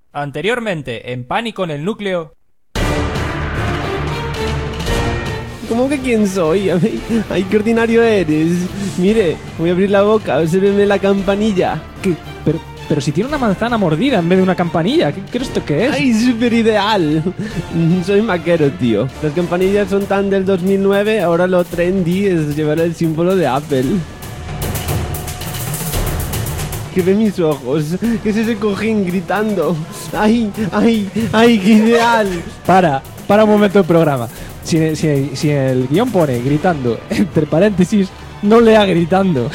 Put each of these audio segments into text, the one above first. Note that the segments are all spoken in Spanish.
Anteriormente, en Pánico en el Núcleo. ¿Cómo que quién soy? Ay, qué ordinario eres. Mire, voy a abrir la boca, obsérveme la campanilla. ¿Qué? Pero si tiene una manzana mordida en vez de una campanilla, ¿qué esto qué es? ¡Ay, súper ideal! Soy maquero, tío. Las campanillas son tan del 2009, ahora lo trendy es llevar el símbolo de Apple. Que ve mis ojos, que es ese cojín gritando. ¡Ay, ay, ay, qué ideal! Para un momento el programa. Si el guión pone gritando, entre paréntesis, no lea gritando.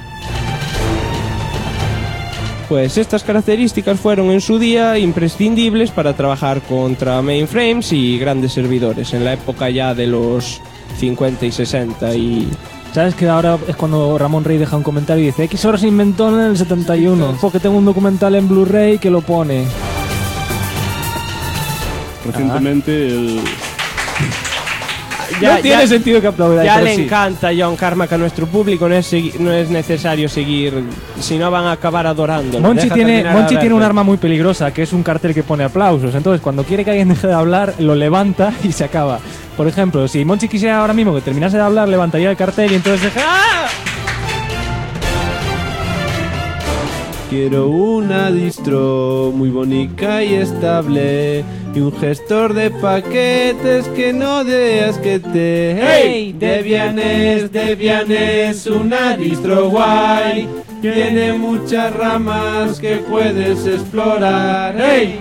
Pues estas características fueron en su día imprescindibles para trabajar contra mainframes y grandes servidores, en la época ya de los 50 y 60 y... ¿Sabes que ahora es cuando Ramón Rey deja un comentario y dice X horas se inventó en el 71? Porque tengo un documental en Blu-ray que lo pone. Recientemente No tiene sentido que aplaudáis. Ya pero le sí. encanta John Carmack a nuestro público, no es necesario seguir, si no van a acabar adorando. Monchi tiene un arma muy peligrosa, que es un cartel que pone aplausos. Entonces, cuando quiere que alguien deje de hablar, lo levanta y se acaba. Por ejemplo, si Monchi quisiera ahora mismo que terminase de hablar, levantaría el cartel y entonces deja... ¡Ah! Quiero una distro muy bonita y estable y un gestor de paquetes que no dé asquete. ¡Hey! Debian es una distro guay. Tiene muchas ramas que puedes explorar. ¡Hey!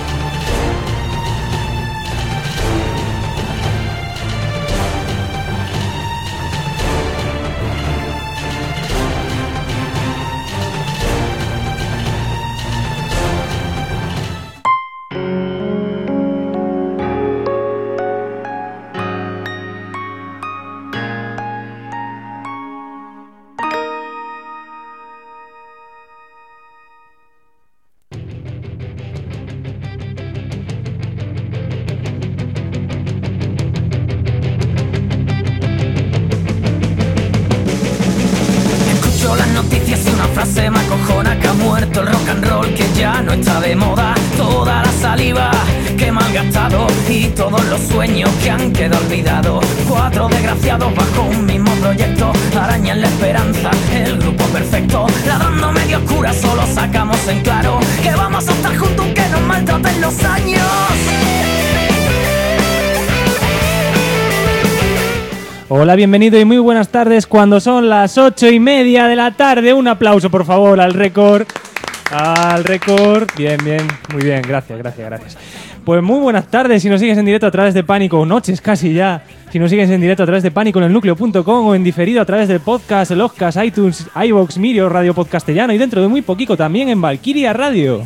Se me acojona que ha muerto el rock and roll, que ya no está de moda. Toda la saliva que me han gastado y todos los sueños que han quedado olvidados. 4 desgraciados bajo un mismo proyecto arañan la esperanza, el grupo perfecto. Ladrando medio oscura solo sacamos en claro que vamos a estar juntos aunque nos maltraten los años. Hola, bienvenido y muy buenas tardes cuando son las 8:30 de la tarde. Un aplauso, por favor, al récord. Al récord. Bien, muy bien, gracias. Pues muy buenas tardes si nos sigues en directo a través de Pánico, o noches casi ya. Si nos sigues en directo a través de Pánico en el Núcleo.com o en diferido a través del podcast, el Oscars, iTunes, iVoox, Miro, Radio Podcastellano y dentro de muy poquito también en Valkyria Radio.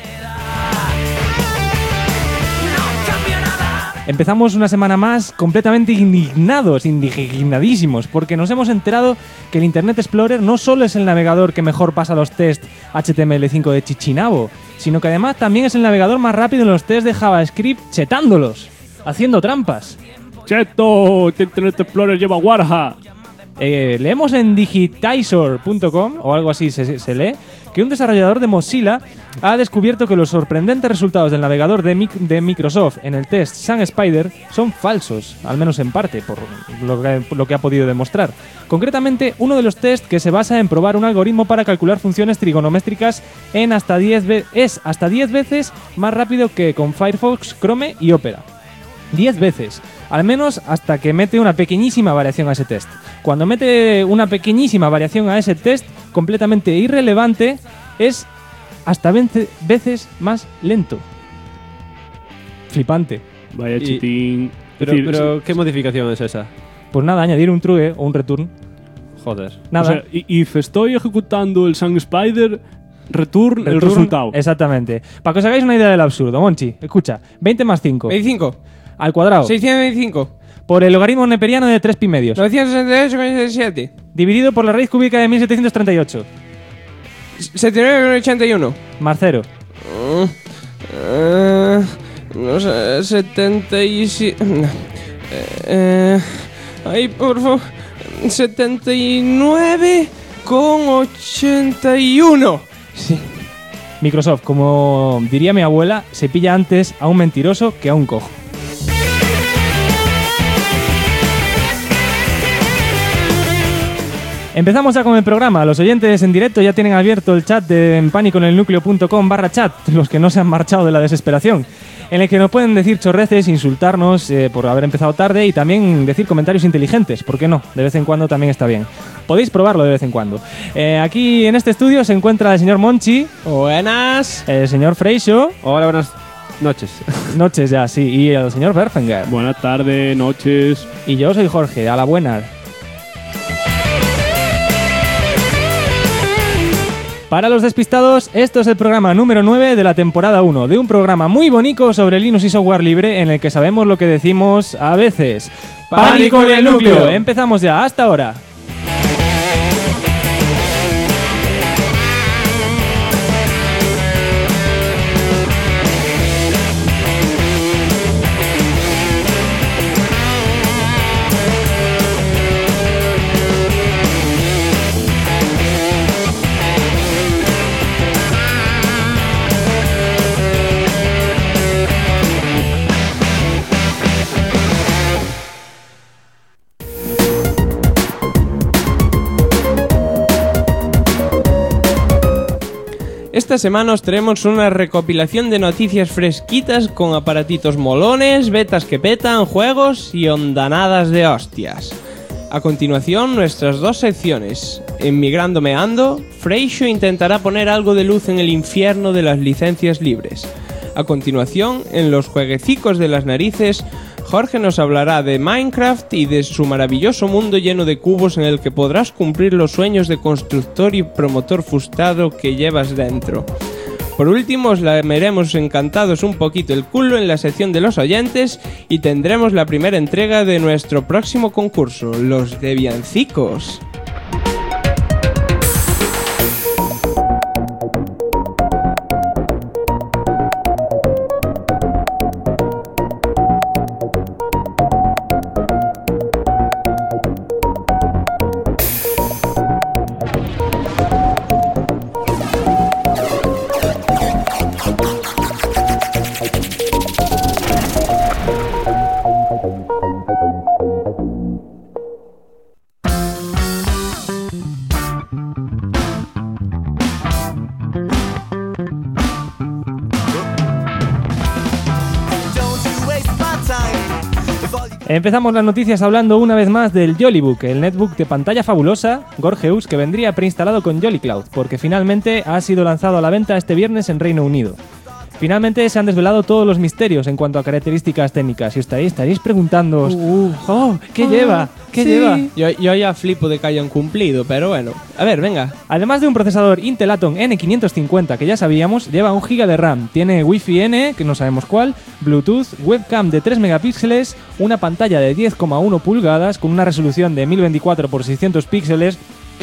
Empezamos una semana más completamente indignadísimos, porque nos hemos enterado que el Internet Explorer no solo es el navegador que mejor pasa los test HTML5 de Chichinabo, sino que además también es el navegador más rápido en los test de JavaScript chetándolos, haciendo trampas. ¡Cheto! Internet Explorer lleva Warha. Leemos en digitizer.com, o algo así se lee, que un desarrollador de Mozilla ha descubierto que los sorprendentes resultados del navegador de Microsoft en el test Sun Spider son falsos, al menos en parte, por lo que ha podido demostrar. Concretamente, uno de los tests que se basa en probar un algoritmo para calcular funciones trigonométricas es hasta 10 veces más rápido que con Firefox, Chrome y Opera. 10 veces. Al menos hasta que mete una pequeñísima variación a ese test. Cuando mete una pequeñísima variación a ese test, completamente irrelevante, es hasta 20 veces más lento. Flipante. Vaya chitín. Pero ¿qué modificación es esa? Pues nada, añadir un true o un return. Joder. Nada. O sea, if estoy ejecutando el Sun Spider, return el resultado. Exactamente. Para que os hagáis una idea del absurdo, Monchi, escucha. 20 más 5. 25. Al cuadrado. 625. Por el logaritmo neperiano de 3 pi medios. 968,67. Dividido por la raíz cúbica de 1738. 79,81. Más 0. No sé, 77. Ay, por favor. 79,81. Sí. Microsoft, como diría mi abuela, se pilla antes a un mentiroso que a un cojo. Empezamos ya con el programa. Los oyentes en directo ya tienen abierto el chat de empaniconelnucleo.com/chat, los que no se han marchado de la desesperación, en el que nos pueden decir chorreces, insultarnos por haber empezado tarde y también decir comentarios inteligentes. ¿Por qué no? De vez en cuando también está bien. Podéis probarlo de vez en cuando. Aquí en este estudio se encuentra el señor Monchi. Buenas. El señor Freixo. Hola, buenas noches. Noches ya, sí. Y el señor Berfinger. Buenas tardes, noches. Y yo soy Jorge, a la buena. Para los despistados, esto es el programa número 9 de la temporada 1, de un programa muy bonito sobre Linux y software libre en el que sabemos lo que decimos a veces. ¡Pánico en el núcleo! Empezamos ya, hasta ahora. Esta semana os traemos una recopilación de noticias fresquitas con aparatitos molones, betas que petan, juegos y ondanadas de hostias. A continuación, nuestras dos secciones. En Migrando Meando, Freixo intentará poner algo de luz en el infierno de las licencias libres. A continuación, en los jueguecicos de las narices, Jorge nos hablará de Minecraft y de su maravilloso mundo lleno de cubos en el que podrás cumplir los sueños de constructor y promotor frustrado que llevas dentro. Por último, os lameremos encantados un poquito el culo en la sección de los oyentes y tendremos la primera entrega de nuestro próximo concurso, los Deviancicos. Empezamos las noticias hablando una vez más del Jollybook, el netbook de pantalla fabulosa, Gorgeous, que vendría preinstalado con JollyCloud, porque finalmente ha sido lanzado a la venta este viernes en Reino Unido. Finalmente se han desvelado todos los misterios en cuanto a características técnicas y os estaréis preguntándoos, ¿qué lleva? ¿Qué sí. lleva? Yo ya flipo de que hayan cumplido, pero bueno. A ver, venga. Además de un procesador Intel Atom N550 que ya sabíamos, lleva 1 GB de RAM, tiene Wi-Fi N, que no sabemos cuál, Bluetooth, webcam de 3 megapíxeles, una pantalla de 10,1 pulgadas con una resolución de 1024 x 600 píxeles.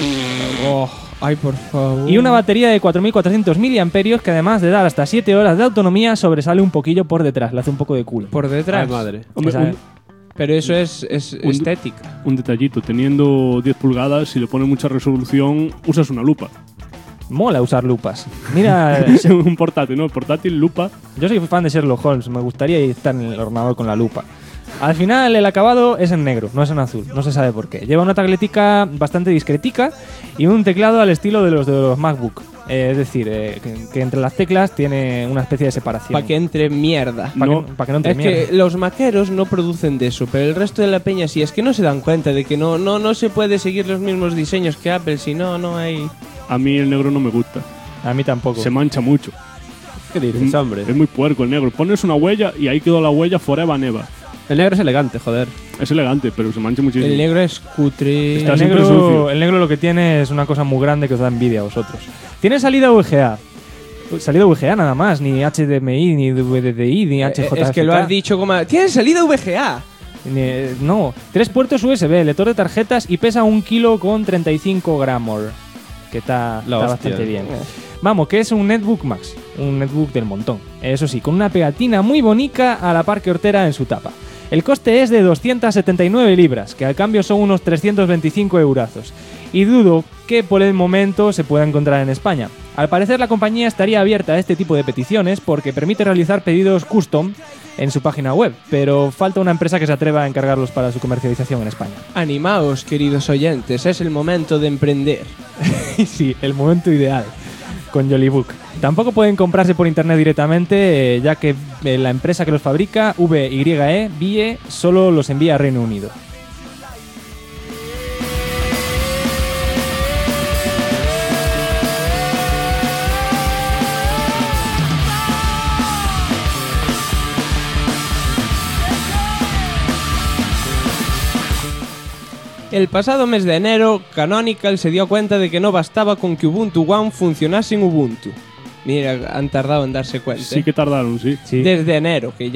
Ay, por favor. Y una batería de 4.400 mAh que además de dar hasta 7 horas de autonomía sobresale un poquillo por detrás, le hace un poco de culo. Por detrás. Ay, madre. Hombre, Pero eso es estética. un detallito, teniendo 10 pulgadas, si le pones mucha resolución, usas una lupa. Mola usar lupas. Mira, Un portátil, ¿no? Portátil, lupa. yo soy fan de Sherlock Holmes, me gustaría estar en el ordenador con la lupa. Al final el acabado es en negro, no es en azul, no se sabe por qué. Lleva una tabletica bastante discretica y un teclado al estilo de los MacBook. Es decir, que entre las teclas tiene una especie de separación. Para que entre mierda. Para No, que no entre Es mierda. que los maqueros no producen de eso, pero el resto de la peña sí. Es que no se dan cuenta de que no se puede seguir los mismos diseños que Apple, si no hay... A mí el negro no me gusta. A mí tampoco. Se mancha mucho. ¿Qué dices, hombre? Es muy puerco el negro. Pones una huella y ahí quedó la huella forever neva. El negro es elegante, joder. Es elegante, pero se mancha muchísimo. El negro es cutre. Está El siempre sucio. el negro lo que tiene es una cosa muy grande que os da envidia a vosotros. Tiene salida VGA. Salida VGA nada más, ni HDMI, ni DVDI, ni HJFK. Es que lo has dicho como... ¡Tiene salida VGA! No, 3 puertos USB, lector de tarjetas y pesa 1 kg con 35 gramos. Que está La hostia. bastante bien. Vamos, que es un Netbook Max, un netbook del montón. Eso sí, con una pegatina muy bonita a la par que hortera en su tapa. El coste es de 279 libras, que al cambio son unos 325 eurazos. Y dudo que por el momento se pueda encontrar en España. Al parecer la compañía estaría abierta a este tipo de peticiones porque permite realizar pedidos custom en su página web, pero falta una empresa que se atreva a encargarlos para su comercialización en España. Animaos, queridos oyentes, es el momento de emprender. Sí, el momento ideal con Jollybook. Tampoco pueden comprarse por internet directamente, ya que la empresa que los fabrica, VYE, solo los envía a Reino Unido. El pasado mes de enero, Canonical se dio cuenta de que no bastaba con que Ubuntu One funcionase en Ubuntu. Mira, han tardado en darse cuenta. Sí que tardaron, sí. Desde enero, que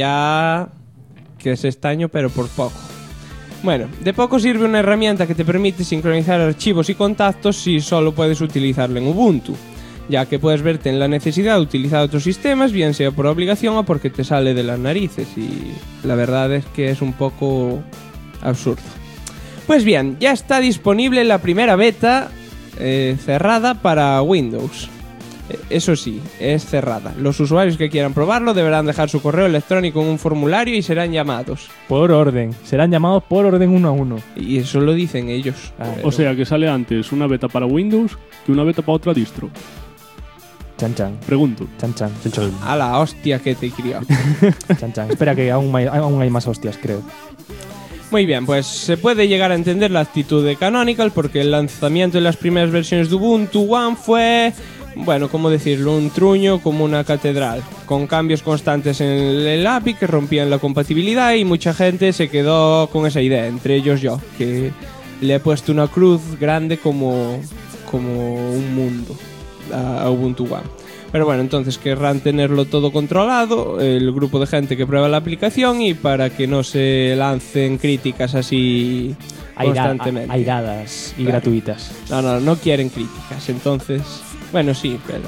es este año, pero por poco. Bueno, de poco sirve una herramienta que te permite sincronizar archivos y contactos si solo puedes utilizarla en Ubuntu, ya que puedes verte en la necesidad de utilizar otros sistemas, bien sea por obligación o porque te sale de las narices, y la verdad es que es un poco absurdo. Pues bien, ya está disponible la primera beta cerrada para Windows. Eso sí, es cerrada. Los usuarios que quieran probarlo deberán dejar su correo electrónico en un formulario y serán llamados. Por orden. Serán llamados por orden uno a uno. Y eso lo dicen ellos. O sea que sale antes una beta para Windows que una beta para otra distro. Chan chan. Pregunto. Chan chan. Chan chan. A la hostia que te crió. Chan chan. Espera que aún hay más hostias, creo. Muy bien, pues se puede llegar a entender la actitud de Canonical porque el lanzamiento de las primeras versiones de Ubuntu One fue, bueno, ¿cómo decirlo? Un truño como una catedral, con cambios constantes en el API que rompían la compatibilidad y mucha gente se quedó con esa idea, entre ellos yo, que le he puesto una cruz grande como un mundo a Ubuntu One. Pero bueno, entonces querrán tenerlo todo controlado, el grupo de gente que prueba la aplicación, y para que no se lancen críticas así constantemente. Airadas y Claro. gratuitas. No quieren críticas, entonces... Bueno, sí, pero...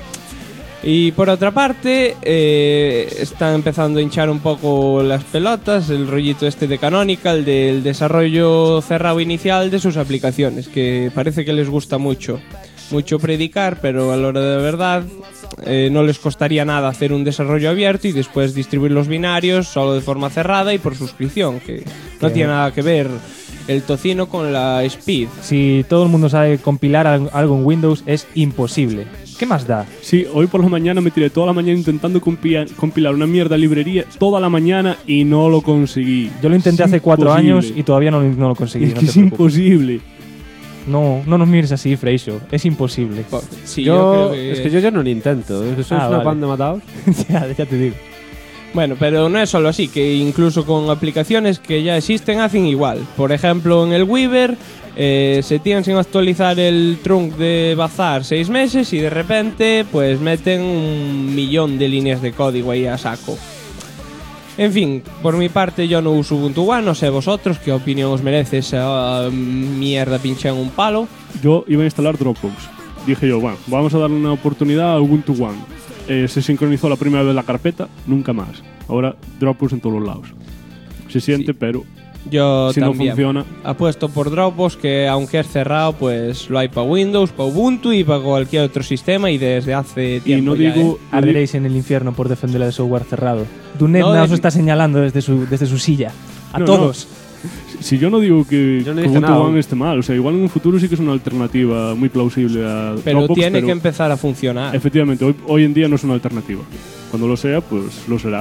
Y por otra parte, están empezando a hinchar un poco las pelotas, el rollito este de Canonical, del desarrollo cerrado inicial de sus aplicaciones, que parece que les gusta mucho predicar, pero a la hora de verdad no les costaría nada hacer un desarrollo abierto y después distribuir los binarios solo de forma cerrada y por suscripción, que no tiene nada que ver el tocino con la speed. Si todo el mundo sabe compilar algo en Windows, es imposible. ¿Qué más da? Sí, hoy por la mañana me tiré toda la mañana intentando compilar una mierda librería toda la mañana y no lo conseguí. Yo lo intenté Es hace 4 imposible. años y todavía no lo conseguí. Es no que te es preocupes. imposible. No nos mires así, Freixo. Es imposible. Sí, yo creo que... Es que yo ya no lo intento. Es que sois una vale. pan de matados. ya te digo. Bueno, pero no es solo así, que incluso con aplicaciones que ya existen hacen igual. Por ejemplo, en el Weaver se tienen sin actualizar el trunk de Bazar 6 meses y de repente pues meten 1.000.000 de líneas de código ahí a saco. En fin, por mi parte yo no uso Ubuntu One, no sé vosotros qué opinión os merece esa mierda pinchada en un palo. Yo iba a instalar Dropbox. Dije yo, bueno, vamos a darle una oportunidad a Ubuntu One. Se sincronizó la primera vez la carpeta, nunca más. Ahora Dropbox en todos los lados. Se siente, pero Yo si también no funciona... apuesto por Dropbox, que aunque es cerrado, pues lo hay para Windows, para Ubuntu y para cualquier otro sistema y desde hace tiempo. Y no ya, digo... Arderéis en el infierno por defender el software cerrado. Dunet No, os está señalando desde su silla. A No, todos. Si yo no digo que Yo no dije Ubuntu nada. One esté mal, o sea, igual en un futuro sí que es una alternativa muy plausible a Pero Dropbox, tiene pero que empezar a funcionar. efectivamente, hoy en día no es una alternativa. Cuando lo sea, pues lo será.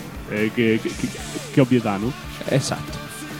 Qué obviedad, ¿no? Exacto.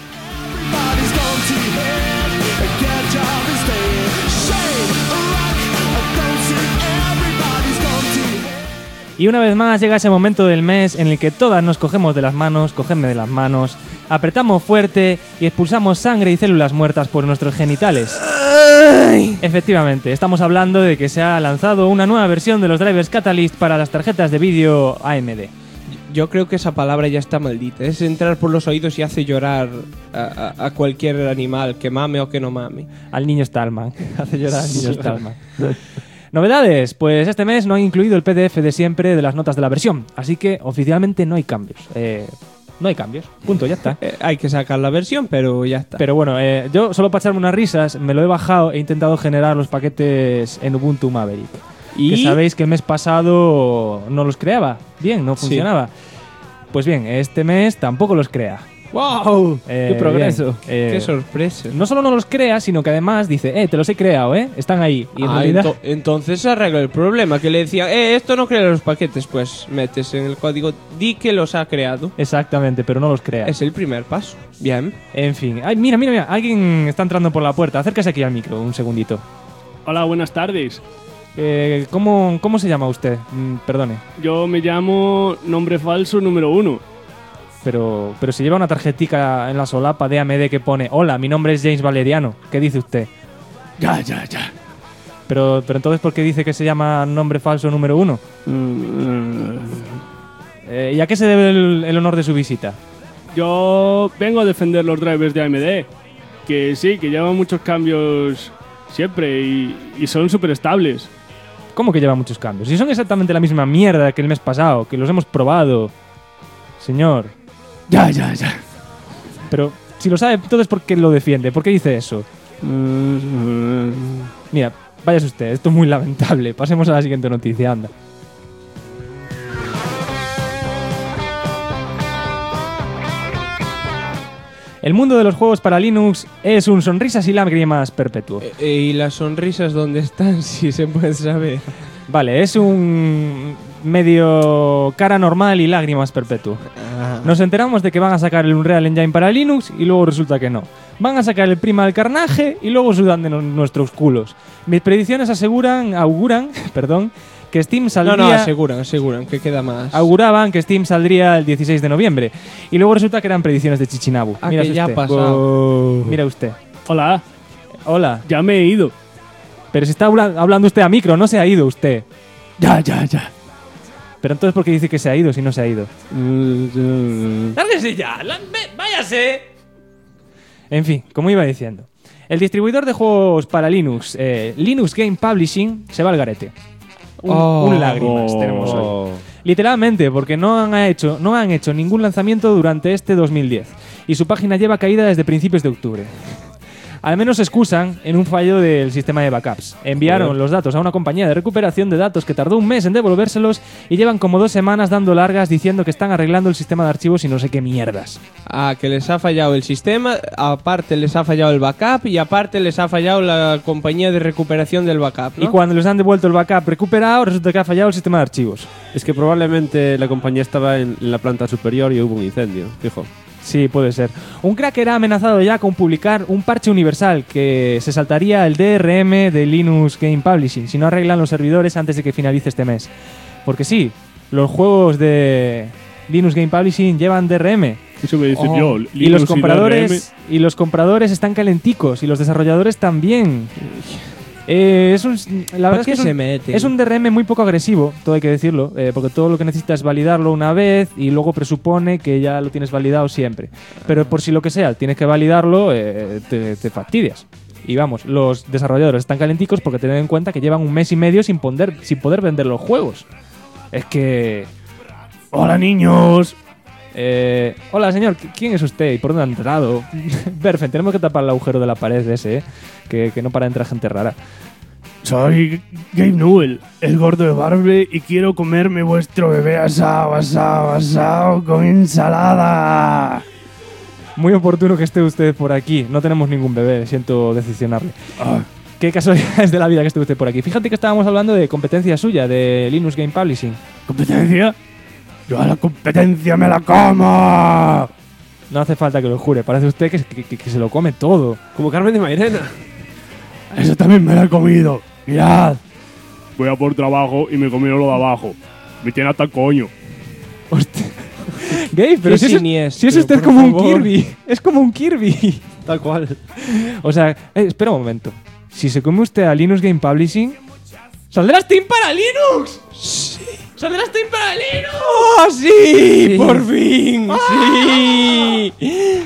Y una vez más llega ese momento del mes en el que todas nos cogemos de las manos, cogedme de las manos, apretamos fuerte y expulsamos sangre y células muertas por nuestros genitales. Efectivamente, estamos hablando de que se ha lanzado una nueva versión de los drivers Catalyst para las tarjetas de vídeo AMD. Yo creo que esa palabra ya está maldita. Es entrar por los oídos y hace llorar a cualquier animal, que mame o que no mame. Al niño Stallman. Hace llorar al niño Stallman. Novedades, pues este mes no han incluido el PDF de siempre de las notas de la versión, así que oficialmente no hay cambios. No hay cambios, punto, ya está. Hay que sacar la versión, pero ya está. Pero bueno, yo solo para echarme unas risas me lo he bajado e intentado generar los paquetes en Ubuntu Maverick. ¿Y? Que sabéis que el mes pasado no los creaba. Bien, no Sí. funcionaba. Pues bien, este mes tampoco los crea. ¡Wow! ¡Qué progreso! Bien, Qué sorpresa. no solo no los crea, sino que además dice, te los he creado, están ahí. Y en Ah, realidad, entonces se arregla el problema. Que le decían, esto no crea los paquetes. Pues metes en el código, di que los ha creado. exactamente, pero no los crea. Es el primer paso. Bien. En fin. Ay, mira, alguien está entrando por la puerta. Acérquese aquí al micro, un segundito. Hola, buenas tardes. ¿Cómo se llama usted? Perdone. Yo me llamo Nombre Falso número 1. Pero si lleva una tarjetica en la solapa de AMD que pone hola, mi nombre es James Valeriano. ¿Qué dice usted? Ya. Pero entonces, ¿por qué dice que se llama nombre falso número 1? ¿Y a qué se debe el honor de su visita? Yo vengo a defender los drivers de AMD. Que sí, que llevan muchos cambios siempre y son súper estables. ¿Cómo que lleva muchos cambios? Si son exactamente la misma mierda que el mes pasado, que los hemos probado. Señor. Ya. Pero si lo sabe, entonces ¿por qué lo defiende? ¿Por qué dice eso? Mira, váyase usted, esto es muy lamentable. Pasemos a la siguiente noticia, anda. El mundo de los juegos para Linux es un sonrisas y lágrimas perpetuo. ¿Y las sonrisas dónde están? Si se puede saber. Vale, es un medio cara normal y lágrimas perpetuo. Nos enteramos de que van a sacar el Unreal Engine para Linux y luego resulta que no. Van a sacar el Primal Carnage y luego sudan de nuestros culos. Mis predicciones auguran, que Steam saldría... No, aseguran que queda más. Auguraban que Steam saldría el 16 de noviembre. Y luego resulta que eran predicciones de Chichinabu. Ah, Mira que ya ha usted. pasado. Mira usted. Hola, Hola. ya me he ido. Pero si está hablando usted a micro, no se ha ido usted. Ya. Pero entonces, ¿por qué dice que se ha ido si no se ha ido? ¡Lárguese ya! ¡Váyase! En fin, como iba diciendo. El distribuidor de juegos para Linux, Linux Game Publishing, se va al garete. Un lágrimas tenemos hoy. Literalmente, porque no han hecho ningún lanzamiento durante este 2010. Y su página lleva caída desde principios de octubre. Al menos se excusan en un fallo del sistema de backups. Enviaron los datos a una compañía de recuperación de datos que tardó un mes en devolvérselos y llevan como 2 semanas dando largas diciendo que están arreglando el sistema de archivos y no sé qué mierdas. Ah, que les ha fallado el sistema, aparte les ha fallado el backup y aparte les ha fallado la compañía de recuperación del backup, ¿no? Y cuando les han devuelto el backup recuperado, resulta que ha fallado el sistema de archivos. Es que probablemente la compañía estaba en la planta superior y hubo un incendio, fijo. Sí, puede ser. Un cracker ha amenazado ya con publicar un parche universal que se saltaría el DRM de Linux Game Publishing si no arreglan los servidores antes de que finalice este mes. Porque sí, los juegos de Linux Game Publishing llevan DRM. Eso me dice yo. Y los Linux compradores están calenticos y los desarrolladores también. La verdad es que es un DRM muy poco agresivo, todo hay que decirlo, porque todo lo que necesitas es validarlo una vez y luego presupone que ya lo tienes validado siempre. Pero por si lo que sea tienes que validarlo, te fastidias. Y vamos, los desarrolladores están calenticos porque ten en cuenta que llevan un mes y medio sin poder vender los juegos. Es que... Hola, niños. Hola, señor, ¿quién es usted y por dónde ha entrado? Perfecto, tenemos que tapar el agujero de la pared ese, que no para de entrar gente rara. Soy Gabe Newell, el gordo de Barbe, y quiero comerme vuestro bebé asado con ensalada. Muy oportuno que esté usted por aquí. No tenemos ningún bebé, siento decepcionarle. Qué casualidades de la vida que esté usted por aquí. Fíjate que estábamos hablando de competencia suya, de Linux Game Publishing. ¿Competencia? ¡Yo a la competencia me la como! No hace falta que lo jure, parece usted que se lo come todo. Como Carmen de Mairena. Eso también me lo he comido. Mirad. Voy a por trabajo y me comí lo de abajo. Me tiene hasta el coño. Hostia. Gabe, pero si es usted por como favor. un Kirby. Es como un Kirby. Tal cual. O sea, espera un momento. Si se come usted a Linux Game Publishing, ¿saldrá Steam para Linux? Sí. ¿Saldrá Steam para Linux? ¡Oh, sí! ¡Por fin! ¡Sí!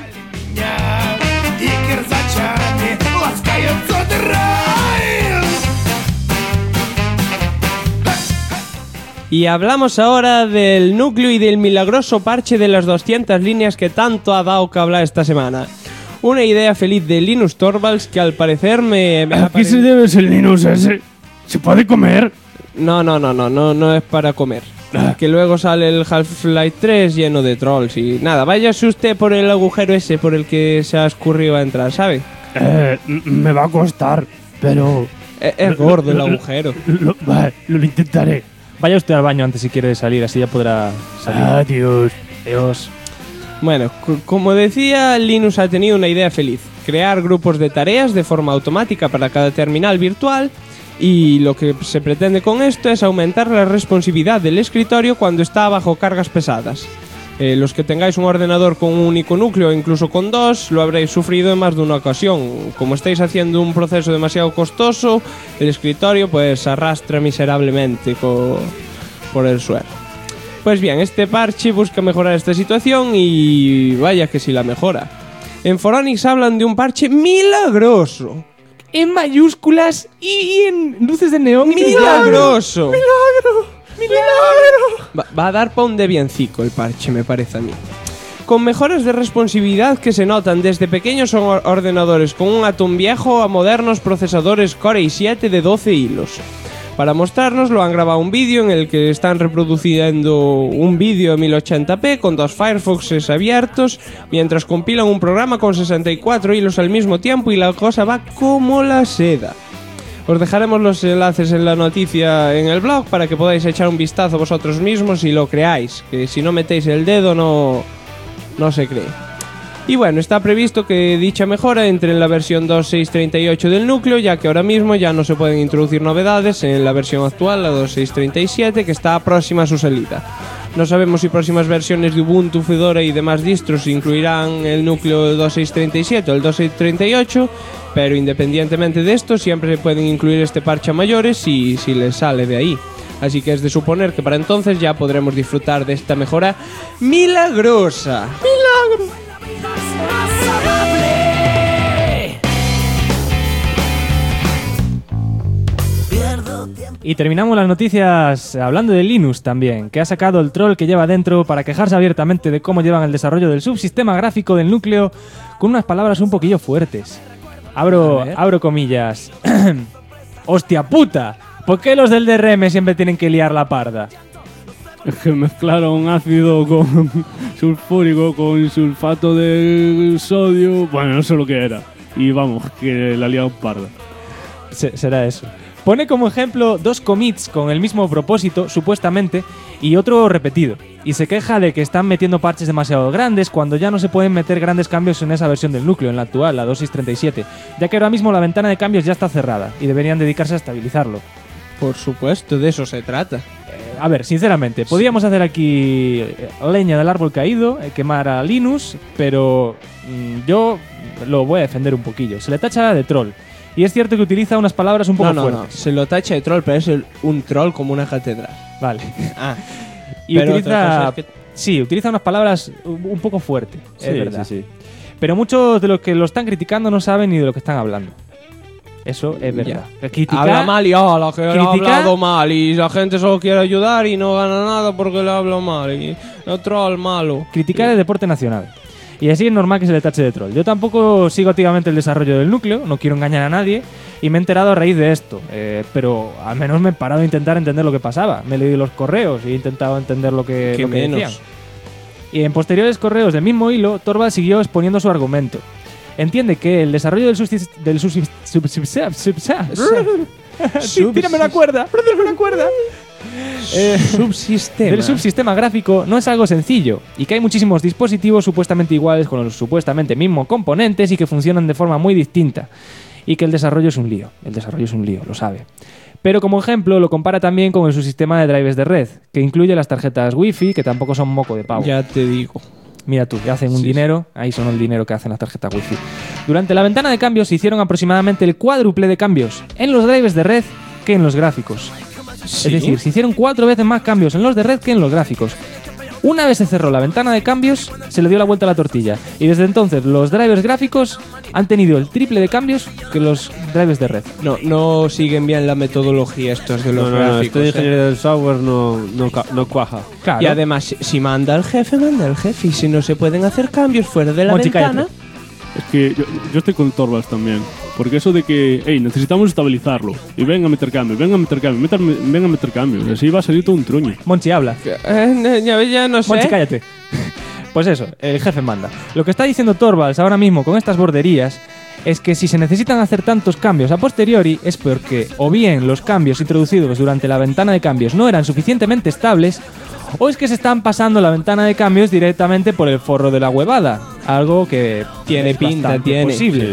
Y hablamos ahora del núcleo y del milagroso parche de las 200 líneas que tanto ha dado que hablar esta semana. Una idea feliz de Linus Torvalds que al parecer me ¿A qué se debe ese Linux ese? ¿Se puede comer? No es para comer. Que luego sale el Half-Life 3 lleno de trolls y nada. Váyase usted por el agujero ese por el que se ha escurrido a entrar, ¿sabe? Me va a costar, pero Es gordo el agujero. lo intentaré. Vaya usted al baño antes si quiere salir, así ya podrá salir. Adiós. Adiós. Bueno, como decía, Linus ha tenido una idea feliz. Crear grupos de tareas de forma automática para cada terminal virtual. Y lo que se pretende con esto es aumentar la responsividad del escritorio cuando está bajo cargas pesadas. Los que tengáis un ordenador con un único núcleo, incluso con dos, lo habréis sufrido en más de una ocasión. Como estáis haciendo un proceso demasiado costoso, el escritorio pues arrastra miserablemente por el suelo. Pues bien, este parche busca mejorar esta situación y vaya que sí la mejora. En Phoronix hablan de un parche milagroso. En mayúsculas y en luces de neón. ¡Milagroso! Va a dar pa' un Debiancico el parche, me parece a mí. Con mejoras de responsividad que se notan desde pequeños ordenadores con un Atom viejo a modernos procesadores Core i7 de 12 hilos. Para mostrárnoslo han grabado un vídeo en el que están reproduciendo un vídeo en 1080p con dos Firefoxes abiertos mientras compilan un programa con 64 hilos al mismo tiempo y la cosa va como la seda. Os dejaremos los enlaces en la noticia en el blog para que podáis echar un vistazo vosotros mismos y lo creáis, que si no metéis el dedo no se cree. Y bueno, está previsto que dicha mejora entre en la versión 2.638 del núcleo, ya que ahora mismo ya no se pueden introducir novedades en la versión actual, la 2.637, que está próxima a su salida. No sabemos si próximas versiones de Ubuntu, Fedora y demás distros incluirán el núcleo 2.637 o el 2.638, pero independientemente de esto, siempre pueden incluir este parche a mayores si les sale de ahí. Así que es de suponer que para entonces ya podremos disfrutar de esta mejora milagrosa. ¡Milagro! Y terminamos las noticias hablando de Linux también, que ha sacado el troll que lleva dentro para quejarse abiertamente de cómo llevan el desarrollo del subsistema gráfico del núcleo con unas palabras un poquillo fuertes. Abro comillas. ¡Hostia puta! ¿Por qué los del DRM siempre tienen que liar la parda? Es que mezclaron ácido con sulfúrico con sulfato de sodio. Bueno, no sé lo que era. Y vamos, que la liaron parda. Será eso. Pone como ejemplo 2 commits con el mismo propósito, supuestamente, y otro repetido. Y se queja de que están metiendo parches demasiado grandes cuando ya no se pueden meter grandes cambios en esa versión del núcleo, en la actual, la 2.637, ya que ahora mismo la ventana de cambios ya está cerrada y deberían dedicarse a estabilizarlo. Por supuesto, de eso se trata. A ver, sinceramente, podríamos hacer aquí leña del árbol caído, quemar a Linus, pero yo lo voy a defender un poquillo. Se le tacha de troll. Y es cierto que utiliza unas palabras un poco fuertes. No, se lo tacha de troll, pero es un troll como una catedral. Vale. Ah. Y pero utiliza... otra cosa es que... Sí, utiliza unas palabras un poco fuertes, Sí, es verdad. sí. Pero muchos de los que lo están criticando no saben ni de lo que están hablando. Eso es verdad. Habla mal y la que ha hablado mal y la gente solo quiere ayudar y no gana nada porque le habla mal y el troll malo. Criticar el deporte nacional. Y así es normal que se le tache de troll. Yo tampoco sigo activamente el desarrollo del núcleo, no quiero engañar a nadie, y me he enterado a raíz de esto. Pero al menos me he parado a intentar entender lo que pasaba. Me he leído los correos y he intentado entender lo que decían. Y en posteriores correos del mismo hilo, Torvald siguió exponiendo su argumento. Entiende que el desarrollo del subsistema gráfico no es algo sencillo y que hay muchísimos dispositivos supuestamente iguales con los supuestamente mismos componentes y que funcionan de forma muy distinta y que el desarrollo es un lío. El desarrollo es un lío, lo sabe. Pero como ejemplo lo compara también con el subsistema de drivers de red, que incluye las tarjetas Wi-Fi, que tampoco son moco de pavo. Ya te digo. Mira tú, que hacen un dinero, ahí son el dinero que hacen las tarjetas Wi-Fi. Durante la ventana de cambios se hicieron aproximadamente el cuádruple de cambios en los drivers de red que en los gráficos. ¿Sí? Es decir, se hicieron 4 veces más cambios en los de red que en los gráficos. Una vez se cerró la ventana de cambios, se le dio la vuelta a la tortilla. Y desde entonces los drivers gráficos han tenido el triple de cambios que los drivers de red. No siguen bien la metodología estos de los No, gráficos. este de ingeniería del software no cuaja. Claro. Y además, si manda el jefe, manda el jefe. Y si no se pueden hacer cambios fuera de la Monchi, ventana... cállate. Es que yo estoy con Torvalds también. Porque eso de que, necesitamos estabilizarlo, y venga a meter cambio, venga a meter cambio, y así va a salir todo un truño. Monchi, habla. Ya no sé. Monchi, cállate. Pues eso, el jefe manda. Lo que está diciendo Torvalds ahora mismo con estas borderías es que si se necesitan hacer tantos cambios a posteriori es porque o bien los cambios introducidos durante la ventana de cambios no eran suficientemente estables o es que se están pasando la ventana de cambios directamente por el forro de la huevada. Algo que Tiene es pinta, bastante tiene. posible.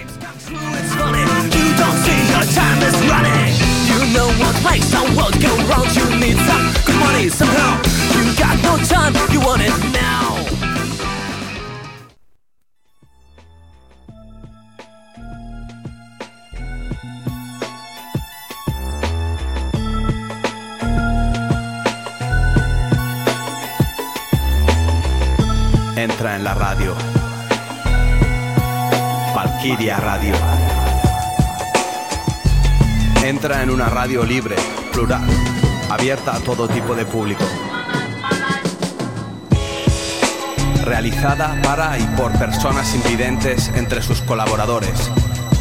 Entra en la radio. Valkyria Radio. Entra en una radio libre, plural, abierta a todo tipo de público. Realizada para y por personas invidentes entre sus colaboradores.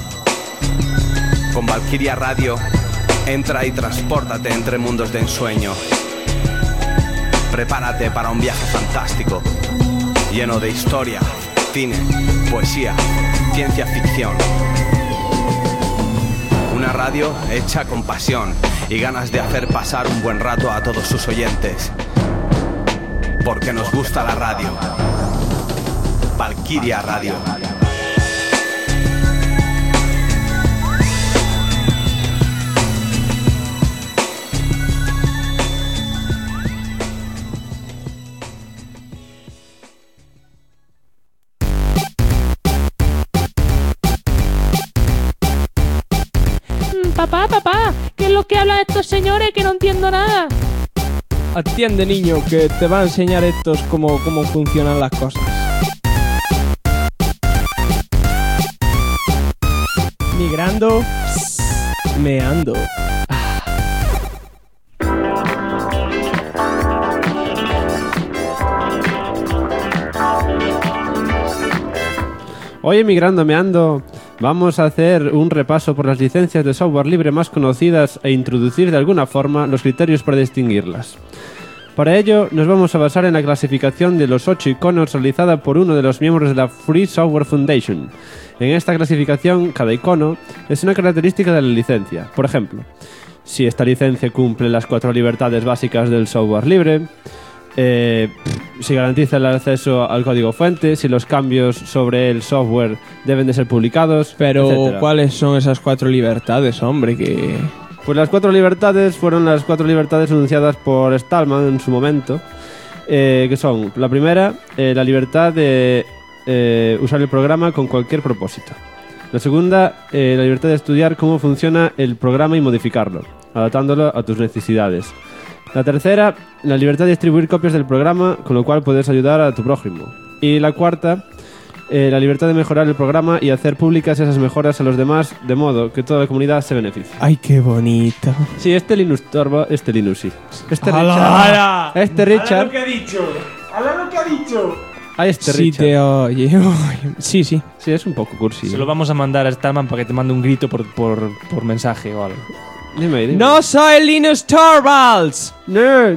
Con Valkyria Radio, entra y transpórtate entre mundos de ensueño. Prepárate para un viaje fantástico, lleno de historia, cine, poesía, ciencia ficción. Una radio hecha con pasión y ganas de hacer pasar un buen rato a todos sus oyentes. Porque nos gusta la radio. Valkyria Radio. Papá, ¿qué es lo que hablan estos señores que no entiendo nada? Atiende, niño, que te va a enseñar estos cómo funcionan las cosas. Migrando, meando. Hoy Migrando Meando vamos a hacer un repaso por las licencias de software libre más conocidas e introducir de alguna forma los criterios para distinguirlas. Para ello nos vamos a basar en la clasificación de los 8 iconos realizada por uno de los miembros de la Free Software Foundation. En esta clasificación, cada icono es una característica de la licencia. Por ejemplo, si esta licencia cumple las 4 libertades básicas del software libre, si garantiza el acceso al código fuente, si los cambios sobre el software deben de ser publicados, Pero, etcétera. ¿cuáles son esas 4 libertades, hombre? Que... Pues las 4 libertades fueron las 4 libertades anunciadas por Stallman en su momento, que son, la primera, la libertad de usar el programa con cualquier propósito. La segunda, la libertad de estudiar cómo funciona el programa y modificarlo, adaptándolo a tus necesidades. La tercera, la libertad de distribuir copias del programa, con lo cual puedes ayudar a tu prójimo. Y la cuarta, la libertad de mejorar el programa y hacer públicas esas mejoras a los demás, de modo que toda la comunidad se beneficie. ¡Ay, qué bonito! Sí, este Linux Torva, este Linux sí. Este ¡Hala, Richard. hala! Este ¡Hala Richard. lo que ha dicho! ¡Hala lo que ha dicho! A este Sí Richard. te oye. Uy, sí. Sí, es un poco cursi. Se lo vamos a mandar a Stallman para que te mande un grito por mensaje o algo. Dime. ¡No soy Linus Torvalds! No.